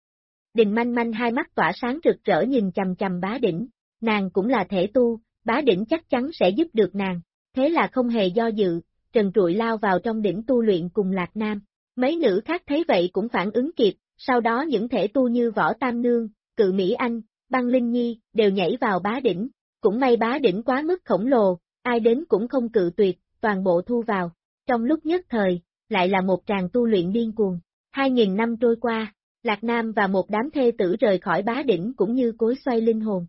Đình Manh Manh hai mắt tỏa sáng rực rỡ nhìn chằm chằm bá đỉnh, nàng cũng là thể tu, bá đỉnh chắc chắn sẽ giúp được nàng, thế là không hề do dự, trần trụi lao vào trong đỉnh tu luyện cùng Lạc Nam. Mấy nữ khác thấy vậy cũng phản ứng kịp, sau đó những thể tu như Võ Tam Nương, Cự Mỹ Anh, Băng Linh Nhi đều nhảy vào bá đỉnh, cũng may bá đỉnh quá mức khổng lồ, ai đến cũng không cự tuyệt, toàn bộ thu vào. Trong lúc nhất thời, lại là một tràng tu luyện điên cuồng. 2.000 năm trôi qua, Lạc Nam và một đám thê tử rời khỏi bá đỉnh cũng như cối xoay linh hồn.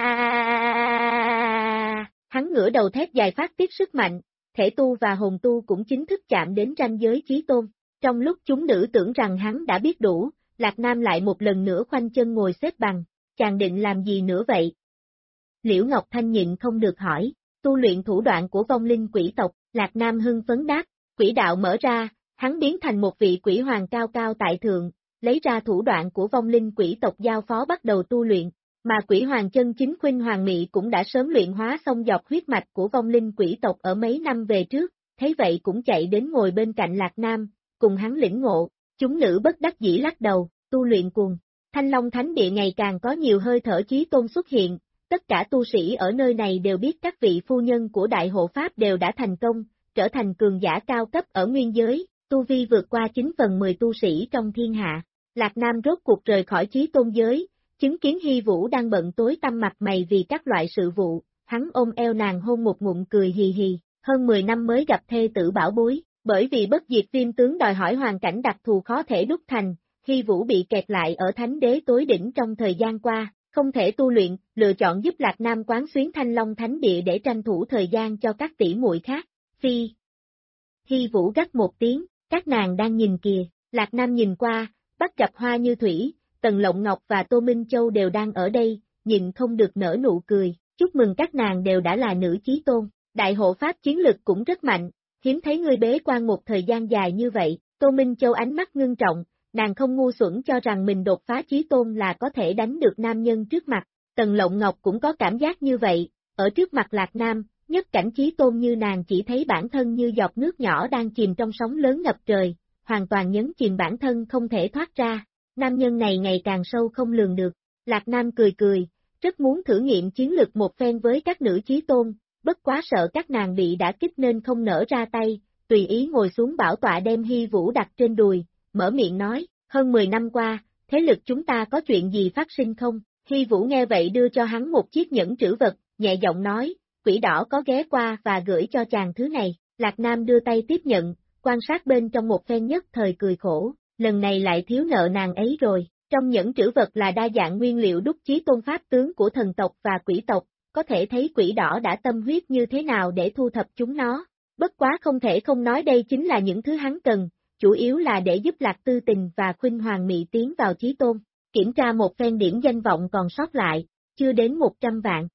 Hắn ngửa đầu thét dài phát tiết sức mạnh, thể tu và hồn tu cũng chính thức chạm đến ranh giới chí tôn. Trong lúc chúng nữ tưởng rằng hắn đã biết đủ, Lạc Nam lại một lần nữa khoanh chân ngồi xếp bằng, chàng định làm gì nữa vậy? Liễu Ngọc Thanh nhịn không được hỏi, tu luyện thủ đoạn của vong linh quỷ tộc, Lạc Nam hưng phấn đáp, quỷ đạo mở ra, hắn biến thành một vị quỷ hoàng cao cao tại thượng, lấy ra thủ đoạn của vong linh quỷ tộc giao phó bắt đầu tu luyện, mà quỷ hoàng chân chính Khuynh Hoàng Mị cũng đã sớm luyện hóa xong dọc huyết mạch của vong linh quỷ tộc ở mấy năm về trước, thấy vậy cũng chạy đến ngồi bên cạnh Lạc Nam, cùng hắn lĩnh ngộ, chúng nữ bất đắc dĩ lắc đầu, tu luyện cuồng. Thanh Long Thánh Địa ngày càng có nhiều hơi thở chí tôn xuất hiện, tất cả tu sĩ ở nơi này đều biết các vị phu nhân của Đại Hộ Pháp đều đã thành công, trở thành cường giả cao cấp ở nguyên giới, tu vi vượt qua 9/10 tu sĩ trong thiên hạ. Lạc Nam rốt cuộc rời khỏi chí tôn giới, chứng kiến Hy Vũ đang bận tối tăm mặt mày vì các loại sự vụ, hắn ôm eo nàng hôn một ngụm cười hì hì, hơn 10 năm mới gặp thê tử bảo bối, bởi vì bất diệt viêm tướng đòi hỏi hoàn cảnh đặc thù khó thể đúc thành, Hy Vũ bị kẹt lại ở thánh đế tối đỉnh trong thời gian qua, không thể tu luyện, lựa chọn giúp Lạc Nam quán xuyến Thanh Long Thánh Địa để tranh thủ thời gian cho các tỷ muội khác. Phi. Hy Vũ gắt một tiếng, các nàng đang nhìn kìa, Lạc Nam nhìn qua, bắt gặp Hoa Như Thủy, Tần Lộng Ngọc và Tô Minh Châu đều đang ở đây, nhìn không được nở nụ cười, chúc mừng các nàng đều đã là nữ chí tôn, Đại Hộ Pháp chiến lực cũng rất mạnh, hiếm thấy ngươi bế quan một thời gian dài như vậy, Tô Minh Châu ánh mắt ngưng trọng, nàng không ngu xuẩn cho rằng mình đột phá chí tôn là có thể đánh được nam nhân trước mặt, Tần Lộng Ngọc cũng có cảm giác như vậy, ở trước mặt Lạc Nam, nhất cảnh chí tôn như nàng chỉ thấy bản thân như giọt nước nhỏ đang chìm trong sóng lớn ngập trời, hoàn toàn nhấn chìm bản thân không thể thoát ra, nam nhân này ngày càng sâu không lường được, Lạc Nam cười cười, rất muốn thử nghiệm chiến lực một phen với các nữ chí tôn, bất quá sợ các nàng bị đả kích nên không nỡ ra tay, tùy ý ngồi xuống bảo tọa đem Hy Vũ đặt trên đùi, mở miệng nói, hơn 10 năm qua, thế lực chúng ta có chuyện gì phát sinh không? Hy Vũ nghe vậy đưa cho hắn một chiếc nhẫn trữ vật, nhẹ giọng nói, quỷ đỏ có ghé qua và gửi cho chàng thứ này, Lạc Nam đưa tay tiếp nhận, quan sát bên trong một phen nhất thời cười khổ, lần này lại thiếu nợ nàng ấy rồi, trong nhẫn trữ vật là đa dạng nguyên liệu đúc chí tôn pháp tướng của thần tộc và quỷ tộc, có thể thấy quỷ đỏ đã tâm huyết như thế nào để thu thập chúng nó, bất quá không thể không nói đây chính là những thứ hắn cần, chủ yếu là để giúp Lạc Tư Tình và Khuynh Hoàng Mị tiến vào chí tôn. kiểm tra một phen điểm danh vọng còn sót lại, chưa đến 100 vạn.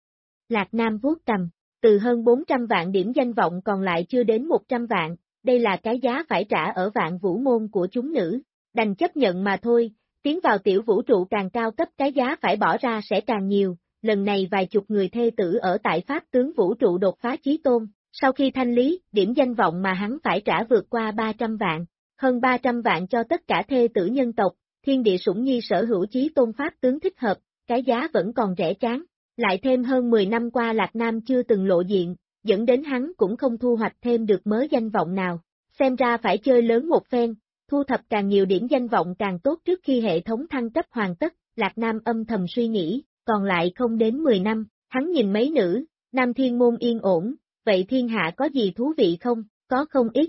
Lạc Nam vuốt cầm, từ hơn 400 vạn điểm danh vọng còn lại chưa đến 100 vạn, đây là cái giá phải trả ở Vạn Vũ môn của chúng nữ, đành chấp nhận mà thôi, tiến vào tiểu vũ trụ càng cao cấp cái giá phải bỏ ra sẽ càng nhiều, lần này vài chục người thê tử ở tại Pháp tướng vũ trụ đột phá chí tôn, sau khi thanh lý, điểm danh vọng mà hắn phải trả vượt qua 300 vạn, hơn 300 vạn cho tất cả thê tử nhân tộc, thiên địa sủng nhi sở hữu chí tôn Pháp tướng thích hợp, cái giá vẫn còn rẻ chán. Lại thêm hơn 10 năm qua Lạc Nam chưa từng lộ diện, dẫn đến hắn cũng không thu hoạch thêm được mớ danh vọng nào. Xem ra phải chơi lớn một phen, thu thập càng nhiều điểm danh vọng càng tốt trước khi hệ thống thăng cấp hoàn tất, Lạc Nam âm thầm suy nghĩ, còn lại không đến 10 năm, hắn nhìn mấy nữ, Nam Thiên Môn yên ổn, vậy thiên hạ có gì thú vị không, có không ít.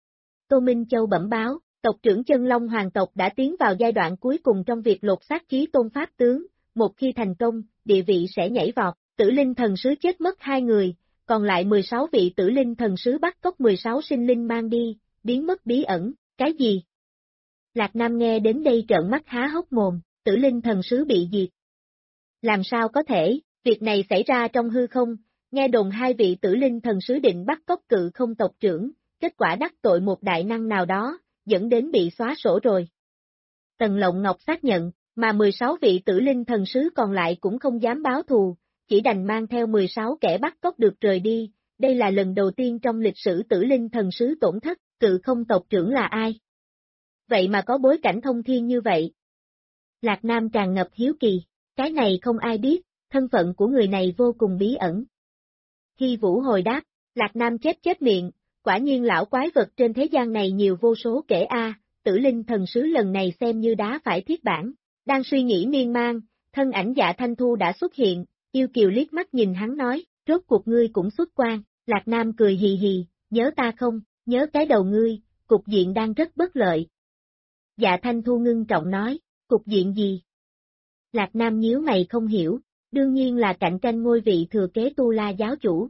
Tô Minh Châu bẩm báo, tộc trưởng Chân Long Hoàng tộc đã tiến vào giai đoạn cuối cùng trong việc lột xác chí tôn Pháp tướng, một khi thành công, địa vị sẽ nhảy vọt, tử linh thần sứ chết mất 2 người, còn lại 16 vị tử linh thần sứ bắt cóc 16 sinh linh mang đi, biến mất bí ẩn, cái gì? Lạc Nam nghe đến đây trợn mắt há hốc mồm, tử linh thần sứ bị diệt. Làm sao có thể, việc này xảy ra trong hư không, nghe đồn 2 vị tử linh thần sứ định bắt cóc Cự Không tộc trưởng, kết quả đắc tội một đại năng nào đó, dẫn đến bị xóa sổ rồi. Tần Lộng Ngọc xác nhận, mà 16 vị tử linh thần sứ còn lại cũng không dám báo thù, chỉ đành mang theo 16 kẻ bắt cóc được rời đi, đây là lần đầu tiên trong lịch sử tử linh thần sứ tổn thất, Cự Không tộc trưởng là ai? Vậy mà có bối cảnh thông thiên như vậy. Lạc Nam tràn ngập hiếu kỳ, cái này không ai biết, thân phận của người này vô cùng bí ẩn. Hy Vũ hồi đáp, Lạc Nam chép miệng, quả nhiên lão quái vật trên thế gian này nhiều vô số kể tử linh thần sứ lần này xem như đá phải thiết bản. Đang suy nghĩ miên man, thân ảnh Dạ Thanh Thu đã xuất hiện, yêu kiều liếc mắt nhìn hắn nói, rốt cuộc ngươi cũng xuất quan, Lạc Nam cười hì hì, nhớ ta không, nhớ cái đầu ngươi, cục diện đang rất bất lợi. Dạ Thanh Thu ngưng trọng nói, cục diện gì? Lạc Nam nhíu mày không hiểu, đương nhiên là cạnh tranh ngôi vị thừa kế Tu La giáo chủ.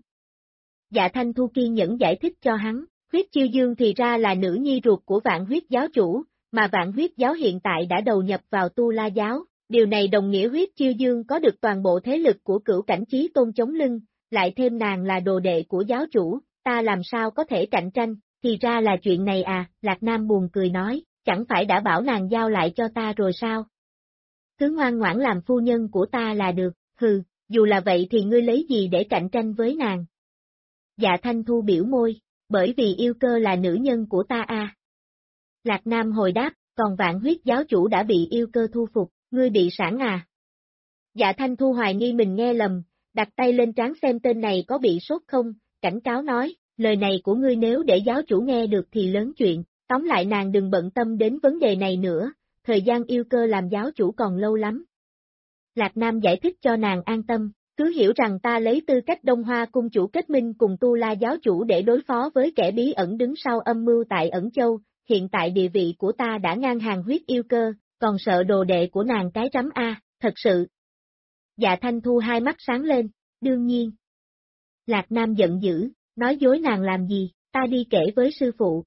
Dạ Thanh Thu kiên nhẫn giải thích cho hắn, Huyết Chiêu Dương thì ra là nữ nhi ruột của Vạn Huyết giáo chủ, mà Vạn Huyết giáo hiện tại đã đầu nhập vào Tu La giáo, điều này đồng nghĩa Huyết Chiêu Dương có được toàn bộ thế lực của Cửu Cảnh Chí Tôn chống lưng, lại thêm nàng là đồ đệ của giáo chủ, ta làm sao có thể cạnh tranh, thì ra là chuyện này à, Lạc Nam buồn cười nói, chẳng phải đã bảo nàng giao lại cho ta rồi sao? Cứ ngoan ngoãn làm phu nhân của ta là được, hừ, dù là vậy thì ngươi lấy gì để cạnh tranh với nàng? Dạ Thanh Thu biểu môi, bởi vì yêu cơ là nữ nhân của ta à. Lạc Nam hồi đáp, còn Vạn Huyết giáo chủ đã bị yêu cơ thu phục, ngươi bị sảng à? Dạ Thanh Thu hoài nghi mình nghe lầm, đặt tay lên trán xem tên này có bị sốt không, cảnh cáo nói, lời này của ngươi nếu để giáo chủ nghe được thì lớn chuyện, tóm lại nàng đừng bận tâm đến vấn đề này nữa, thời gian yêu cơ làm giáo chủ còn lâu lắm. Lạc Nam giải thích cho nàng an tâm, cứ hiểu rằng ta lấy tư cách Đông Hoa cung chủ kết minh cùng Tu La giáo chủ để đối phó với kẻ bí ẩn đứng sau âm mưu tại Ẩn Châu, hiện tại địa vị của ta đã ngang hàng huyết yêu cơ, còn sợ đồ đệ của nàng cái rắm thật sự. Dạ Thanh Thu hai mắt sáng lên, đương nhiên. Lạc Nam giận dữ, nói dối nàng làm gì, ta đi kể với sư phụ.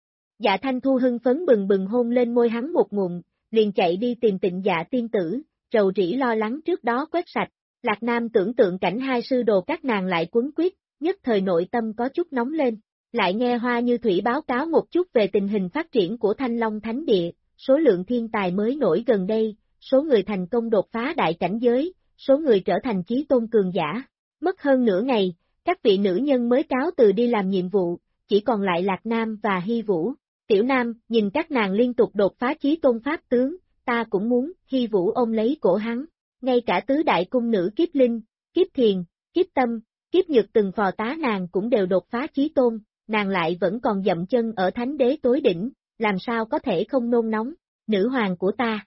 Dạ Thanh Thu hưng phấn bừng bừng hôn lên môi hắn một ngụm, liền chạy đi tìm Tịnh Dạ tiên tử, rầu rĩ lo lắng trước đó quét sạch. Lạc Nam tưởng tượng cảnh hai sư đồ các nàng lại quấn quýt, nhất thời nội tâm có chút nóng lên, lại nghe Hoa Như Thủy báo cáo một chút về tình hình phát triển của Thanh Long Thánh Địa, số lượng thiên tài mới nổi gần đây, số người thành công đột phá đại cảnh giới, số người trở thành chí tôn cường giả. Mất hơn nửa ngày, các vị nữ nhân mới cáo từ đi làm nhiệm vụ, chỉ còn lại Lạc Nam và Hy Vũ. Tiểu Nam, nhìn các nàng liên tục đột phá chí tôn pháp tướng, ta cũng muốn, Hy Vũ ôm lấy cổ hắn. Ngay cả tứ đại cung nữ Kiếp Linh, Kiếp Thiền, Kiếp Tâm, Kiếp Nhược từng phò tá nàng cũng đều đột phá chí tôn, nàng lại vẫn còn dậm chân ở thánh đế tối đỉnh, làm sao có thể không nôn nóng, nữ hoàng của ta.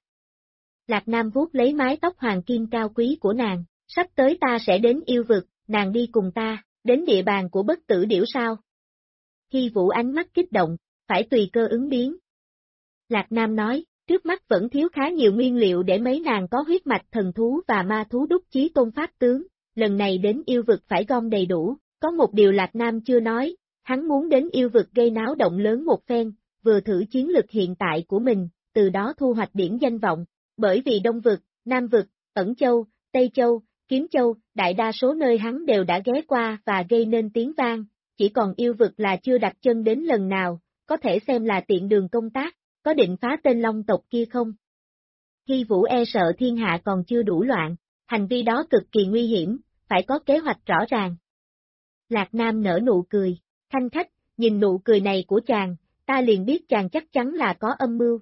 Lạc Nam vuốt lấy mái tóc hoàng kim cao quý của nàng, sắp tới ta sẽ đến yêu vực, nàng đi cùng ta, đến địa bàn của bất tử điểu sao. Hy Vũ ánh mắt kích động, phải tùy cơ ứng biến. Lạc Nam nói, trước mắt vẫn thiếu khá nhiều nguyên liệu để mấy nàng có huyết mạch thần thú và ma thú đúc chí tôn pháp tướng, lần này đến yêu vực phải gom đầy đủ, có một điều Lạc Nam chưa nói, hắn muốn đến yêu vực gây náo động lớn một phen, vừa thử chiến lực hiện tại của mình, từ đó thu hoạch điểm danh vọng, Bởi vì Đông Vực, Nam Vực, Ẩn Châu, Tây Châu, Kiếm Châu, đại đa số nơi hắn đều đã ghé qua và gây nên tiếng vang, chỉ còn Yêu Vực là chưa đặt chân đến lần nào, có thể xem là tiện đường công tác, có định phá tên Long tộc kia không? Hy Vũ e sợ thiên hạ còn chưa đủ loạn, hành vi đó cực kỳ nguy hiểm, phải có kế hoạch rõ ràng. Lạc Nam nở nụ cười, khanh khách, nhìn nụ cười này của chàng, ta liền biết chàng chắc chắn là có âm mưu.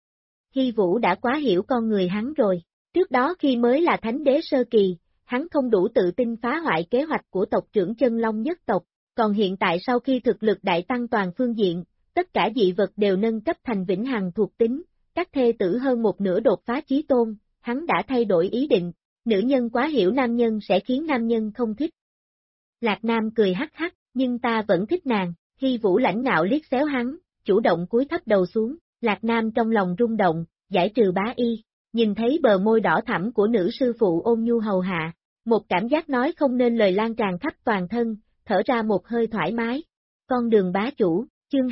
Hy Vũ đã quá hiểu con người hắn rồi, trước đó khi mới là thánh đế sơ kỳ, hắn không đủ tự tin phá hoại kế hoạch của tộc trưởng chân long nhất tộc, còn hiện tại sau khi thực lực đại tăng toàn phương diện, tất cả dị vật đều nâng cấp thành vĩnh hằng thuộc tính, các thê tử hơn một nửa đột phá chí tôn, hắn đã thay đổi ý định, nữ nhân quá hiểu nam nhân sẽ khiến nam nhân không thích. Lạc Nam cười hắc hắc, nhưng ta vẫn thích nàng, Hy Vũ lãnh ngạo liếc xéo hắn, chủ động cúi thấp đầu xuống, Lạc Nam trong lòng rung động, giải trừ bá y, nhìn thấy bờ môi đỏ thẳm của nữ sư phụ ôn nhu hầu hạ, một cảm giác nói không nên lời lan tràn khắp toàn thân, thở ra một hơi thoải mái. Con đường bá chủ, chương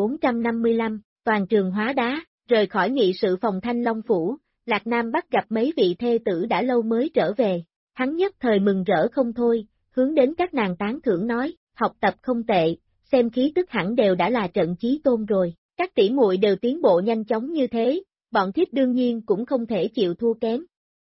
2455, toàn trường hóa đá, rời khỏi nghị sự phòng Thanh Long Phủ, Lạc Nam bắt gặp mấy vị thê tử đã lâu mới trở về, hắn nhất thời mừng rỡ không thôi, hướng đến các nàng tán thưởng nói, học tập không tệ, xem khí tức hẳn đều đã là trận chí tôn rồi, các tỷ muội đều tiến bộ nhanh chóng như thế, bọn thiếp đương nhiên cũng không thể chịu thua kém.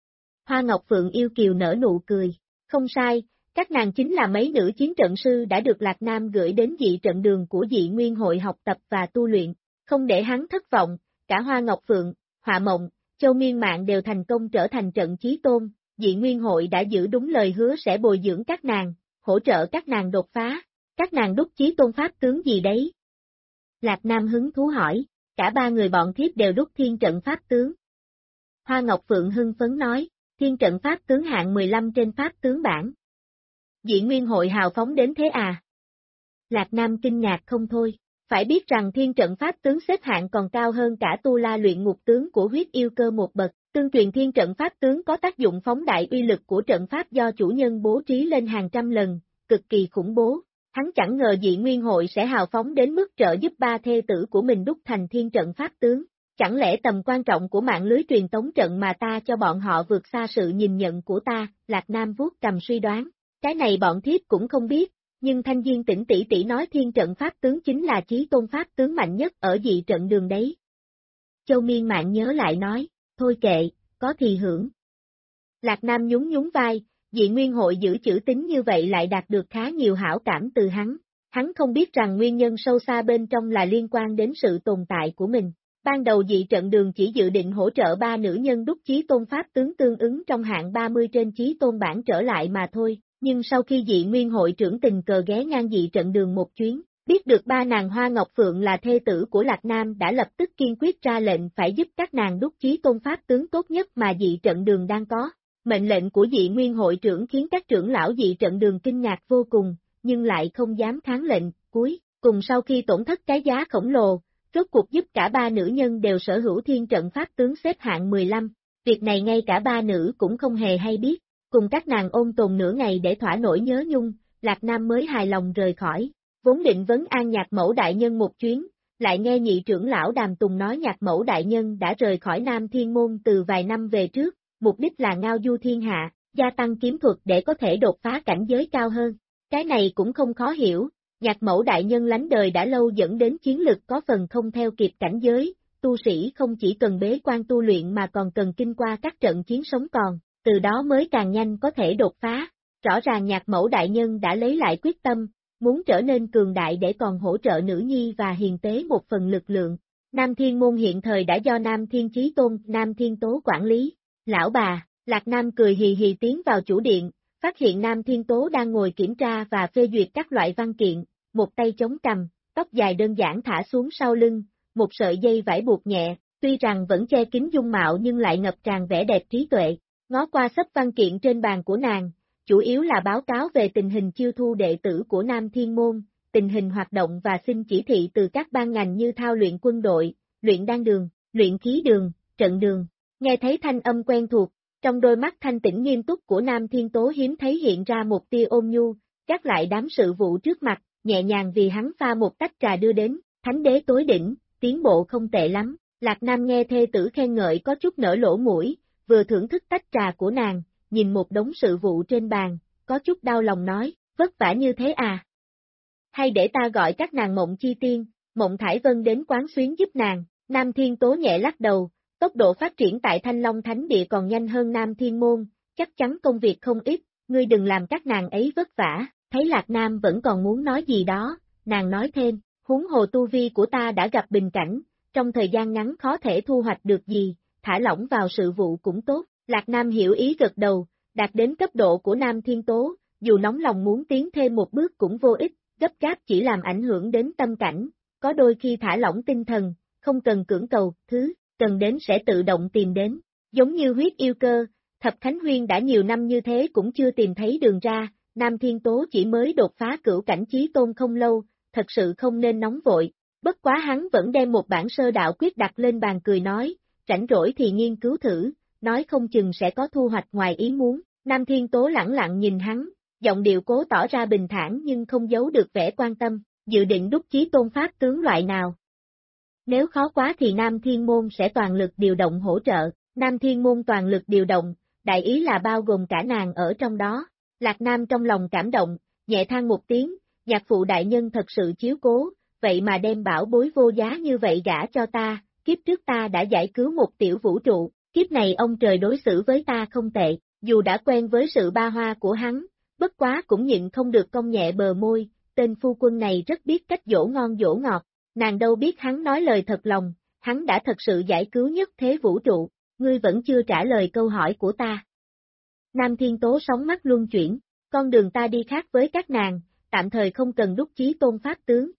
Hoa Ngọc Phượng yêu kiều nở nụ cười, không sai, các nàng chính là mấy nữ chiến trận sư đã được Lạc Nam gửi đến dị trận đường của dị nguyên hội học tập và tu luyện, không để hắn thất vọng, cả Hoa Ngọc Phượng, Họa Mộng, Châu Miên Mạng đều thành công trở thành trận chí tôn, dị nguyên hội đã giữ đúng lời hứa sẽ bồi dưỡng các nàng, hỗ trợ các nàng đột phá, các nàng đúc chí tôn pháp tướng gì đấy? Lạc Nam hứng thú hỏi, cả ba người bọn thiếp đều đúc thiên trận pháp tướng. Hoa Ngọc Phượng hưng phấn nói, thiên trận pháp tướng hạng 15 trên pháp tướng bảng. Dị nguyên hội hào phóng đến thế à? Lạc Nam kinh ngạc không thôi, phải biết rằng thiên trận pháp tướng xếp hạng còn cao hơn cả tu la luyện ngục tướng của huyết yêu cơ một bậc, tương truyền thiên trận pháp tướng có tác dụng phóng đại uy lực của trận pháp do chủ nhân bố trí lên hàng trăm lần, cực kỳ khủng bố. Hắn chẳng ngờ dị nguyên hội sẽ hào phóng đến mức trợ giúp ba thê tử của mình đúc thành thiên trận pháp tướng, chẳng lẽ tầm quan trọng của mạng lưới truyền tống trận mà ta cho bọn họ vượt xa sự nhìn nhận của ta, Lạc Nam vuốt cầm suy đoán, cái này bọn thiếp cũng không biết, nhưng Thanh Diên Tĩnh tỷ tỷ nói thiên trận pháp tướng chính là chí tôn pháp tướng mạnh nhất ở dị trận đường đấy. Châu Miên Mạng nhớ lại nói, thôi kệ, có thì hưởng. Lạc Nam nhún nhún vai, dị nguyên hội giữ chữ tín như vậy lại đạt được khá nhiều hảo cảm từ hắn không biết rằng nguyên nhân sâu xa bên trong là liên quan đến sự tồn tại của mình. Ban đầu dị trận đường chỉ dự định hỗ trợ ba nữ nhân đúc chí tôn pháp tướng tương ứng trong hạng 30 trên chí tôn bảng trở lại mà thôi, nhưng sau khi dị nguyên hội trưởng tình cờ ghé ngang dị trận đường một chuyến, biết được ba nàng Hoa Ngọc Phượng là thê tử của Lạc Nam đã lập tức kiên quyết ra lệnh phải giúp các nàng đúc chí tôn pháp tướng tốt nhất mà dị trận đường đang có. Mệnh lệnh của dị nguyên hội trưởng khiến các trưởng lão dị trận đường kinh ngạc vô cùng, nhưng lại không dám kháng lệnh, cuối cùng sau khi tổn thất cái giá khổng lồ, rốt cuộc giúp cả ba nữ nhân đều sở hữu thiên trận pháp tướng xếp hạng 15, việc này ngay cả ba nữ cũng không hề hay biết, cùng các nàng ôn tồn nửa ngày để thỏa nỗi nhớ nhung, Lạc Nam mới hài lòng rời khỏi, vốn định vấn an Nhạc Mẫu đại nhân một chuyến, lại nghe nhị trưởng lão Đàm Tùng nói Nhạc Mẫu đại nhân đã rời khỏi Nam Thiên Môn từ vài năm về trước, mục đích là ngao du thiên hạ, gia tăng kiếm thuật để có thể đột phá cảnh giới cao hơn. Cái này cũng không khó hiểu, Nhạc Mẫu đại nhân lánh đời đã lâu dẫn đến chiến lực có phần không theo kịp cảnh giới, tu sĩ không chỉ cần bế quan tu luyện mà còn cần kinh qua các trận chiến sống còn, từ đó mới càng nhanh có thể đột phá. Rõ ràng Nhạc Mẫu đại nhân đã lấy lại quyết tâm, muốn trở nên cường đại để còn hỗ trợ nữ nhi và hiền tế một phần lực lượng. Nam Thiên Môn hiện thời đã do Nam Thiên Chí Tôn, Nam Thiên Tố quản lý. Lão bà, Lạc Nam cười hì hì tiến vào chủ điện, phát hiện Nam Thiên Tố đang ngồi kiểm tra và phê duyệt các loại văn kiện, một tay chống cằm, tóc dài đơn giản thả xuống sau lưng, một sợi dây vải buộc nhẹ, tuy rằng vẫn che kín dung mạo nhưng lại ngập tràn vẻ đẹp trí tuệ. Ngó qua xấp văn kiện trên bàn của nàng, chủ yếu là báo cáo về tình hình chiêu thu đệ tử của Nam Thiên Môn, tình hình hoạt động và xin chỉ thị từ các ban ngành như thao luyện quân đội, luyện đan đường, luyện khí đường, trận đường. Nghe thấy thanh âm quen thuộc, trong đôi mắt thanh tĩnh nghiêm túc của Nam Thiên Tố hiếm thấy hiện ra một tia ôn nhu, gác lại đám sự vụ trước mặt, nhẹ nhàng vì hắn pha một tách trà đưa đến, thánh đế tối đỉnh, tiến bộ không tệ lắm, Lạc Nam nghe thê tử khen ngợi có chút nở lỗ mũi, vừa thưởng thức tách trà của nàng, nhìn một đống sự vụ trên bàn, có chút đau lòng nói, vất vả như thế à? Hay để ta gọi các nàng Mộng Chi Tiên, Mộng Thải Vân đến quán xuyến giúp nàng. Nam Thiên Tố nhẹ lắc đầu, tốc độ phát triển tại Thanh Long Thánh Địa còn nhanh hơn Nam Thiên Môn, chắc chắn công việc không ít, ngươi đừng làm các nàng ấy vất vả. Thấy Lạc Nam vẫn còn muốn nói gì đó, nàng nói thêm, huống hồ tu vi của ta đã gặp bình cảnh, trong thời gian ngắn khó thể thu hoạch được gì, thả lỏng vào sự vụ cũng tốt. Lạc Nam hiểu ý gật đầu, đạt đến cấp độ của Nam Thiên Tố, dù nóng lòng muốn tiến thêm một bước cũng vô ích, gấp gáp chỉ làm ảnh hưởng đến tâm cảnh, có đôi khi thả lỏng tinh thần, không cần cưỡng cầu, thứ cần đến sẽ tự động tìm đến, giống như huyết yêu cơ, Thập Khánh Huyên đã nhiều năm như thế cũng chưa tìm thấy đường ra, Nam Thiên Tố chỉ mới đột phá cửu cảnh chí tôn không lâu, thật sự không nên nóng vội, bất quá hắn vẫn đem một bản sơ đạo quyết đặt lên bàn cười nói, rảnh rỗi thì nghiên cứu thử, nói không chừng sẽ có thu hoạch ngoài ý muốn, Nam Thiên Tố lẳng lặng nhìn hắn, giọng điệu cố tỏ ra bình thản nhưng không giấu được vẻ quan tâm, dự định đúc chí tôn pháp tướng loại nào. Nếu khó quá thì Nam Thiên Môn sẽ toàn lực điều động hỗ trợ, Nam Thiên Môn toàn lực điều động, đại ý là bao gồm cả nàng ở trong đó. Lạc Nam trong lòng cảm động, nhẹ than một tiếng, nhạc phụ đại nhân thật sự chiếu cố, vậy mà đem bảo bối vô giá như vậy gả cho ta, kiếp trước ta đã giải cứu một tiểu vũ trụ, kiếp này ông trời đối xử với ta không tệ, dù đã quen với sự ba hoa của hắn, bất quá cũng nhịn không được cong nhẹ bờ môi, tên phu quân này rất biết cách dỗ ngon dỗ ngọt, nàng đâu biết hắn nói lời thật lòng, hắn đã thật sự giải cứu nhất thế vũ trụ, ngươi vẫn chưa trả lời câu hỏi của ta. Nam Thiên Tố sóng mắt luân chuyển, con đường ta đi khác với các nàng, tạm thời không cần đúc chí tôn pháp tướng.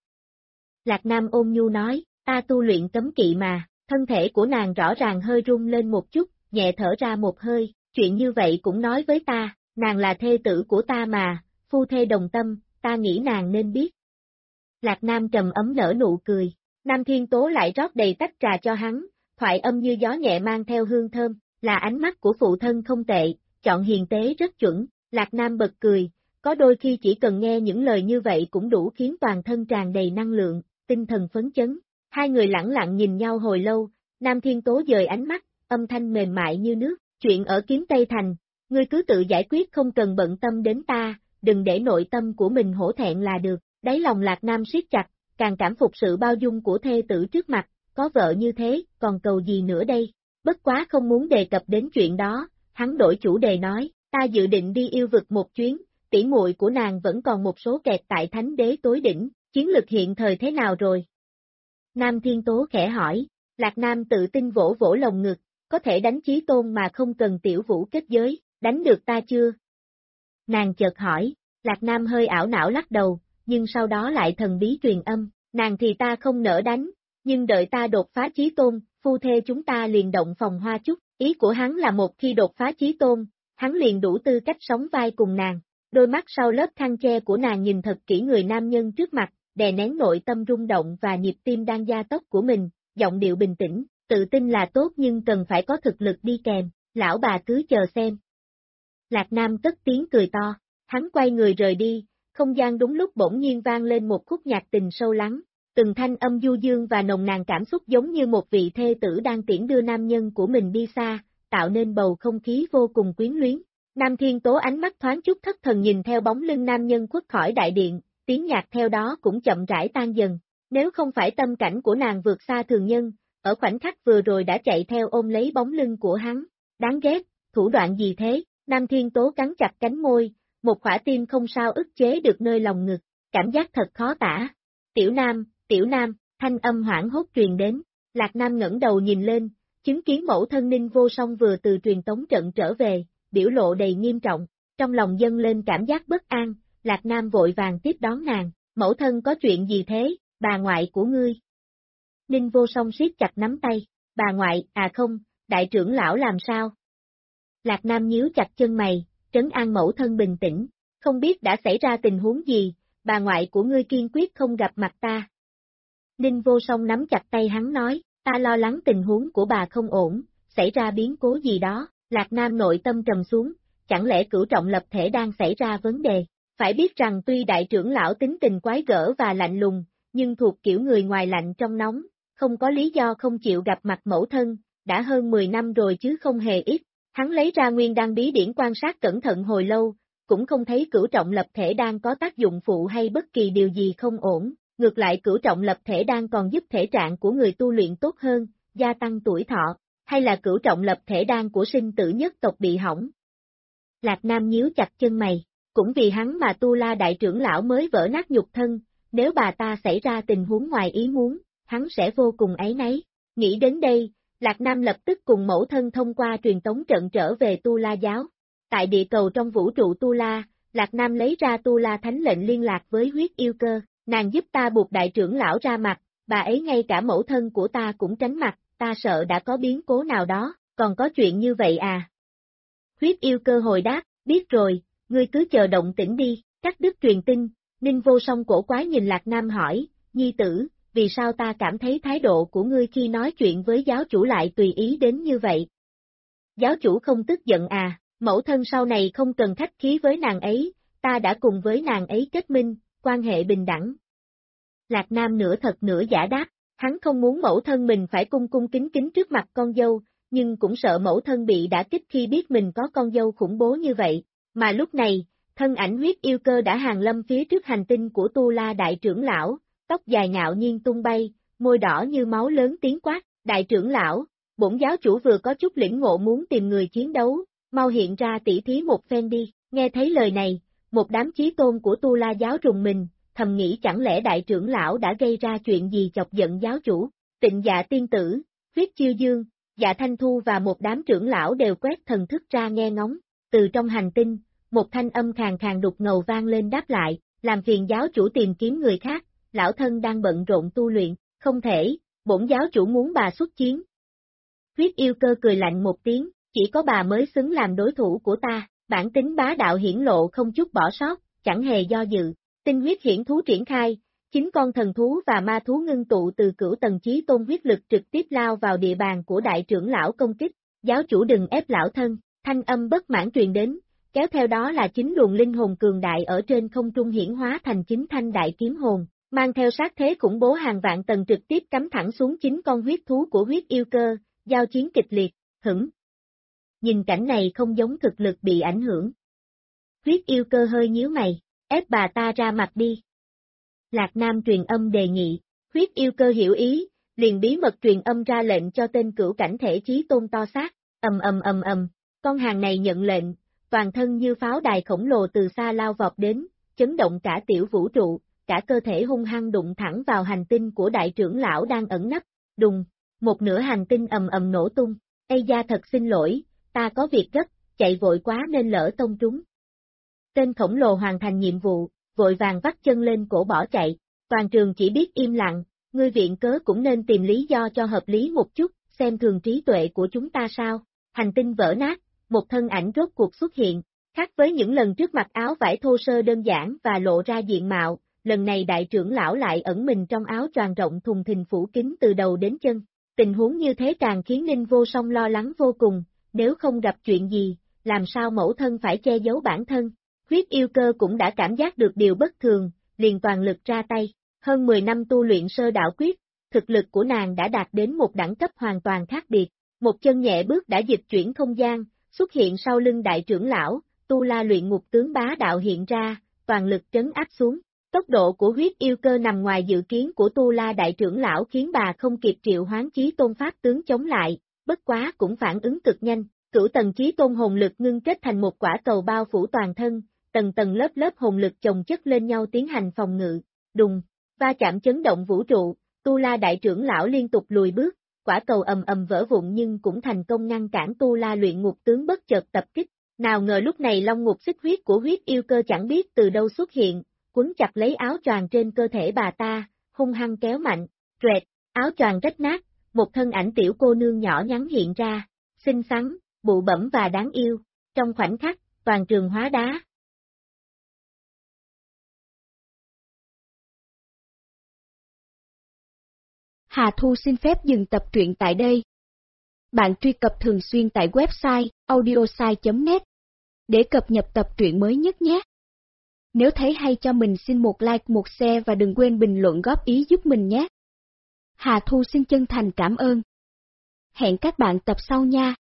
Lạc Nam ôn nhu nói, ta tu luyện cấm kỵ mà, thân thể của nàng rõ ràng hơi rung lên một chút, nhẹ thở ra một hơi, chuyện như vậy cũng nói với ta, nàng là thê tử của ta mà, phu thê đồng tâm, ta nghĩ nàng nên biết. Lạc Nam trầm ấm nở nụ cười, Nam Thiên Tố lại rót đầy tách trà cho hắn, thoại âm như gió nhẹ mang theo hương thơm, là ánh mắt của phụ thân không tệ, chọn hiền tế rất chuẩn, Lạc Nam bật cười, có đôi khi chỉ cần nghe những lời như vậy cũng đủ khiến toàn thân tràn đầy năng lượng, tinh thần phấn chấn. Hai người lẳng lặng nhìn nhau hồi lâu, Nam Thiên Tố dời ánh mắt, âm thanh mềm mại như nước, chuyện ở Kiếm Tây Thành, ngươi cứ tự giải quyết không cần bận tâm đến ta, đừng để nội tâm của mình hổ thẹn là được, đáy lòng Lạc Nam siết chặt, càng cảm phục sự bao dung của thê tử trước mặt, có vợ như thế, còn cầu gì nữa đây, bất quá không muốn đề cập đến chuyện đó, hắn đổi chủ đề nói, ta dự định đi yêu vực một chuyến, tỷ muội của nàng vẫn còn một số kẹt tại Thánh Đế tối đỉnh, chiến lực hiện thời thế nào rồi? Nam Thiên Tố khẽ hỏi, Lạc Nam tự tin vỗ vỗ lồng ngực, có thể đánh chí tôn mà không cần tiểu vũ kết giới, đánh được ta chưa? Nàng chợt hỏi, Lạc Nam hơi ảo não lắc đầu, nhưng sau đó lại thần bí truyền âm, nàng thì ta không nỡ đánh, nhưng đợi ta đột phá chí tôn, phu thê chúng ta liền động phòng hoa chút, ý của hắn là một khi đột phá chí tôn, hắn liền đủ tư cách sống vai cùng nàng. Đôi mắt sau lớp khăn che của nàng nhìn thật kỹ người nam nhân trước mặt, đè nén nội tâm rung động và nhịp tim đang gia tốc của mình, giọng điệu bình tĩnh, tự tin là tốt nhưng cần phải có thực lực đi kèm, lão bà cứ chờ xem. Lạc Nam cất tiếng cười to, hắn quay người rời đi, không gian đúng lúc bỗng nhiên vang lên một khúc nhạc tình sâu lắng, từng thanh âm du dương và nồng nàn cảm xúc giống như một vị thê tử đang tiễn đưa nam nhân của mình đi xa, tạo nên bầu không khí vô cùng quyến luyến. Nam Thiên Tố ánh mắt thoáng chút thất thần nhìn theo bóng lưng nam nhân khuất khỏi đại điện, tiếng nhạc theo đó cũng chậm rãi tan dần. Nếu không phải tâm cảnh của nàng vượt xa thường nhân, ở khoảnh khắc vừa rồi đã chạy theo ôm lấy bóng lưng của hắn. Đáng ghét, thủ đoạn gì thế? Nam Thiên Tố cắn chặt cánh môi, một khỏa tim không sao ức chế được nơi lòng ngực, cảm giác thật khó tả. Tiểu Nam, thanh âm hoảng hốt truyền đến. Lạc Nam ngẩng đầu nhìn lên, chứng kiến mẫu thân Ninh Vô Song vừa từ truyền tống trận trở về, biểu lộ đầy nghiêm trọng, trong lòng dâng lên cảm giác bất an, Lạc Nam vội vàng tiếp đón nàng, mẫu thân có chuyện gì thế, bà ngoại của ngươi. Ninh Vô Song siết chặt nắm tay, bà ngoại, à không, đại trưởng lão làm sao? Lạc Nam nhíu chặt chân mày, trấn an mẫu thân bình tĩnh, không biết đã xảy ra tình huống gì, bà ngoại của ngươi kiên quyết không gặp mặt ta. Ninh Vô Song nắm chặt tay hắn nói, ta lo lắng tình huống của bà không ổn, xảy ra biến cố gì đó, Lạc Nam nội tâm trầm xuống, chẳng lẽ cửu trọng lập thể đang xảy ra vấn đề, phải biết rằng tuy đại trưởng lão tính tình quái gở và lạnh lùng, nhưng thuộc kiểu người ngoài lạnh trong nóng, không có lý do không chịu gặp mặt mẫu thân, đã hơn 10 năm rồi chứ không hề ít. Hắn lấy ra nguyên đan bí điển quan sát cẩn thận hồi lâu, cũng không thấy cửu trọng lập thể đan có tác dụng phụ hay bất kỳ điều gì không ổn, ngược lại cửu trọng lập thể đan còn giúp thể trạng của người tu luyện tốt hơn, gia tăng tuổi thọ, hay là cửu trọng lập thể đan của sinh tử nhất tộc bị hỏng. Lạc Nam nhíu chặt chân mày, cũng vì hắn mà Tu La đại trưởng lão mới vỡ nát nhục thân, nếu bà ta xảy ra tình huống ngoài ý muốn, hắn sẽ vô cùng áy náy. Nghĩ đến đây, Lạc Nam lập tức cùng mẫu thân thông qua truyền tống trận trở về Tu La giáo. Tại địa cầu trong vũ trụ Tu La, Lạc Nam lấy ra Tu La thánh lệnh liên lạc với huyết yêu cơ, nàng giúp ta buộc đại trưởng lão ra mặt, bà ấy ngay cả mẫu thân của ta cũng tránh mặt, ta sợ đã có biến cố nào đó, còn có chuyện như vậy à? Huyết yêu cơ hồi đáp, biết rồi, ngươi cứ chờ động tĩnh đi, cắt đứt truyền tin, Ninh Vô Song cổ quái nhìn Lạc Nam hỏi, nhi tử, vì sao ta cảm thấy thái độ của ngươi khi nói chuyện với giáo chủ lại tùy ý đến như vậy? Giáo chủ không tức giận à, mẫu thân sau này không cần khách khí với nàng ấy, ta đã cùng với nàng ấy kết minh, quan hệ bình đẳng. Lạc Nam nửa thật nửa giả đáp, hắn không muốn mẫu thân mình phải cung cung kính kính trước mặt con dâu, nhưng cũng sợ mẫu thân bị đả kích khi biết mình có con dâu khủng bố như vậy, mà lúc này, thân ảnh huyết yêu cơ đã hàng lâm phía trước hành tinh của Tu La đại trưởng lão, tóc dài ngạo nhiên tung bay, môi đỏ như máu lớn tiếng quát, đại trưởng lão, bổn giáo chủ vừa có chút lĩnh ngộ muốn tìm người chiến đấu, mau hiện ra tỉ thí một phen đi, nghe thấy lời này, một đám chí tôn của Tu La giáo rùng mình, thầm nghĩ chẳng lẽ đại trưởng lão đã gây ra chuyện gì chọc giận giáo chủ, Tịnh Dạ tiên tử, huyết chiêu dương, Dạ Thanh Thu và một đám trưởng lão đều quét thần thức ra nghe ngóng, từ trong hành tinh, một thanh âm khàn khàn đục ngầu vang lên đáp lại, làm phiền giáo chủ tìm kiếm người khác, lão thân đang bận rộn tu luyện, không thể, bổn giáo chủ muốn bà xuất chiến. Huyết yêu cơ cười lạnh một tiếng, chỉ có bà mới xứng làm đối thủ của ta, bản tính bá đạo hiển lộ không chút bỏ sót, chẳng hề do dự, tinh huyết hiển thú triển khai, 9 con thần thú và ma thú ngưng tụ từ cửu tầng chí tôn huyết lực trực tiếp lao vào địa bàn của đại trưởng lão công kích, giáo chủ đừng ép lão thân, thanh âm bất mãn truyền đến, kéo theo đó là 9 luồng linh hồn cường đại ở trên không trung hiển hóa thành 9 thanh đại kiếm hồn, mang theo sát thế khủng bố hàng vạn tầng trực tiếp cắm thẳng xuống 9 con huyết thú của huyết yêu cơ, giao chiến kịch liệt, hửng. Nhìn cảnh này không giống thực lực bị ảnh hưởng. Huyết yêu cơ hơi nhíu mày, ép bà ta ra mặt đi. Lạc Nam truyền âm đề nghị, huyết yêu cơ hiểu ý, liền bí mật truyền âm ra lệnh cho tên cửu cảnh thể chí tôn to xác, con hàng này nhận lệnh, toàn thân như pháo đài khổng lồ từ xa lao vọt đến, chấn động cả tiểu vũ trụ, cả cơ thể hung hăng đụng thẳng vào hành tinh của đại trưởng lão đang ẩn nấp, đùng, một nửa hành tinh nổ tung, Ây da thật xin lỗi, ta có việc gấp, chạy vội quá nên lỡ tông trúng. Tên khổng lồ hoàn thành nhiệm vụ, vội vàng vắt chân lên cổ bỏ chạy, toàn trường chỉ biết im lặng, ngươi viện cớ cũng nên tìm lý do cho hợp lý một chút, xem thường trí tuệ của chúng ta sao, hành tinh vỡ nát, một thân ảnh rốt cuộc xuất hiện, khác với những lần trước mặc áo vải thô sơ đơn giản và lộ ra diện mạo, lần này đại trưởng lão lại ẩn mình trong áo choàng rộng thùng thình phủ kín từ đầu đến chân, tình huống như thế càng khiến Ninh Vô Song lo lắng vô cùng, nếu không gặp chuyện gì, làm sao mẫu thân phải che giấu bản thân. Huyết yêu cơ cũng đã cảm giác được điều bất thường, liền toàn lực ra tay, hơn 10 năm tu luyện sơ đạo quyết, thực lực của nàng đã đạt đến một đẳng cấp hoàn toàn khác biệt, một chân nhẹ bước đã dịch chuyển không gian, xuất hiện sau lưng đại trưởng lão, Tu La luyện ngục tướng bá đạo hiện ra, toàn lực trấn áp xuống, tốc độ của huyết yêu cơ nằm ngoài dự kiến của Tu La đại trưởng lão khiến bà không kịp triệu hoán chí tôn pháp tướng chống lại, bất quá cũng phản ứng cực nhanh, cửu tầng chí tôn hồn lực ngưng kết thành một quả cầu bao phủ toàn thân, tầng tầng lớp lớp hồn lực chồng chất lên nhau tiến hành phòng ngự, đùng, va chạm chấn động vũ trụ, Tu La đại trưởng lão liên tục lùi bước, quả cầu vỡ vụn nhưng cũng thành công ngăn cản Tu La luyện ngục tướng bất chợt tập kích, nào ngờ lúc này long ngục xích huyết của huyết yêu cơ chẳng biết từ đâu xuất hiện, quấn chặt lấy áo choàng trên cơ thể bà ta, hung hăng kéo mạnh, rệt, áo choàng rách nát, một thân ảnh tiểu cô nương nhỏ nhắn hiện ra, xinh xắn, bụ bẫm và đáng yêu, trong khoảnh khắc, toàn trường hóa đá. Hà Thu xin phép dừng tập truyện tại đây. Bạn truy cập thường xuyên tại website audiosai.net để cập nhật tập truyện mới nhất nhé. Nếu thấy hay cho mình xin một like một share và đừng quên bình luận góp ý giúp mình nhé. Hà Thu xin chân thành cảm ơn. Hẹn các bạn tập sau nha.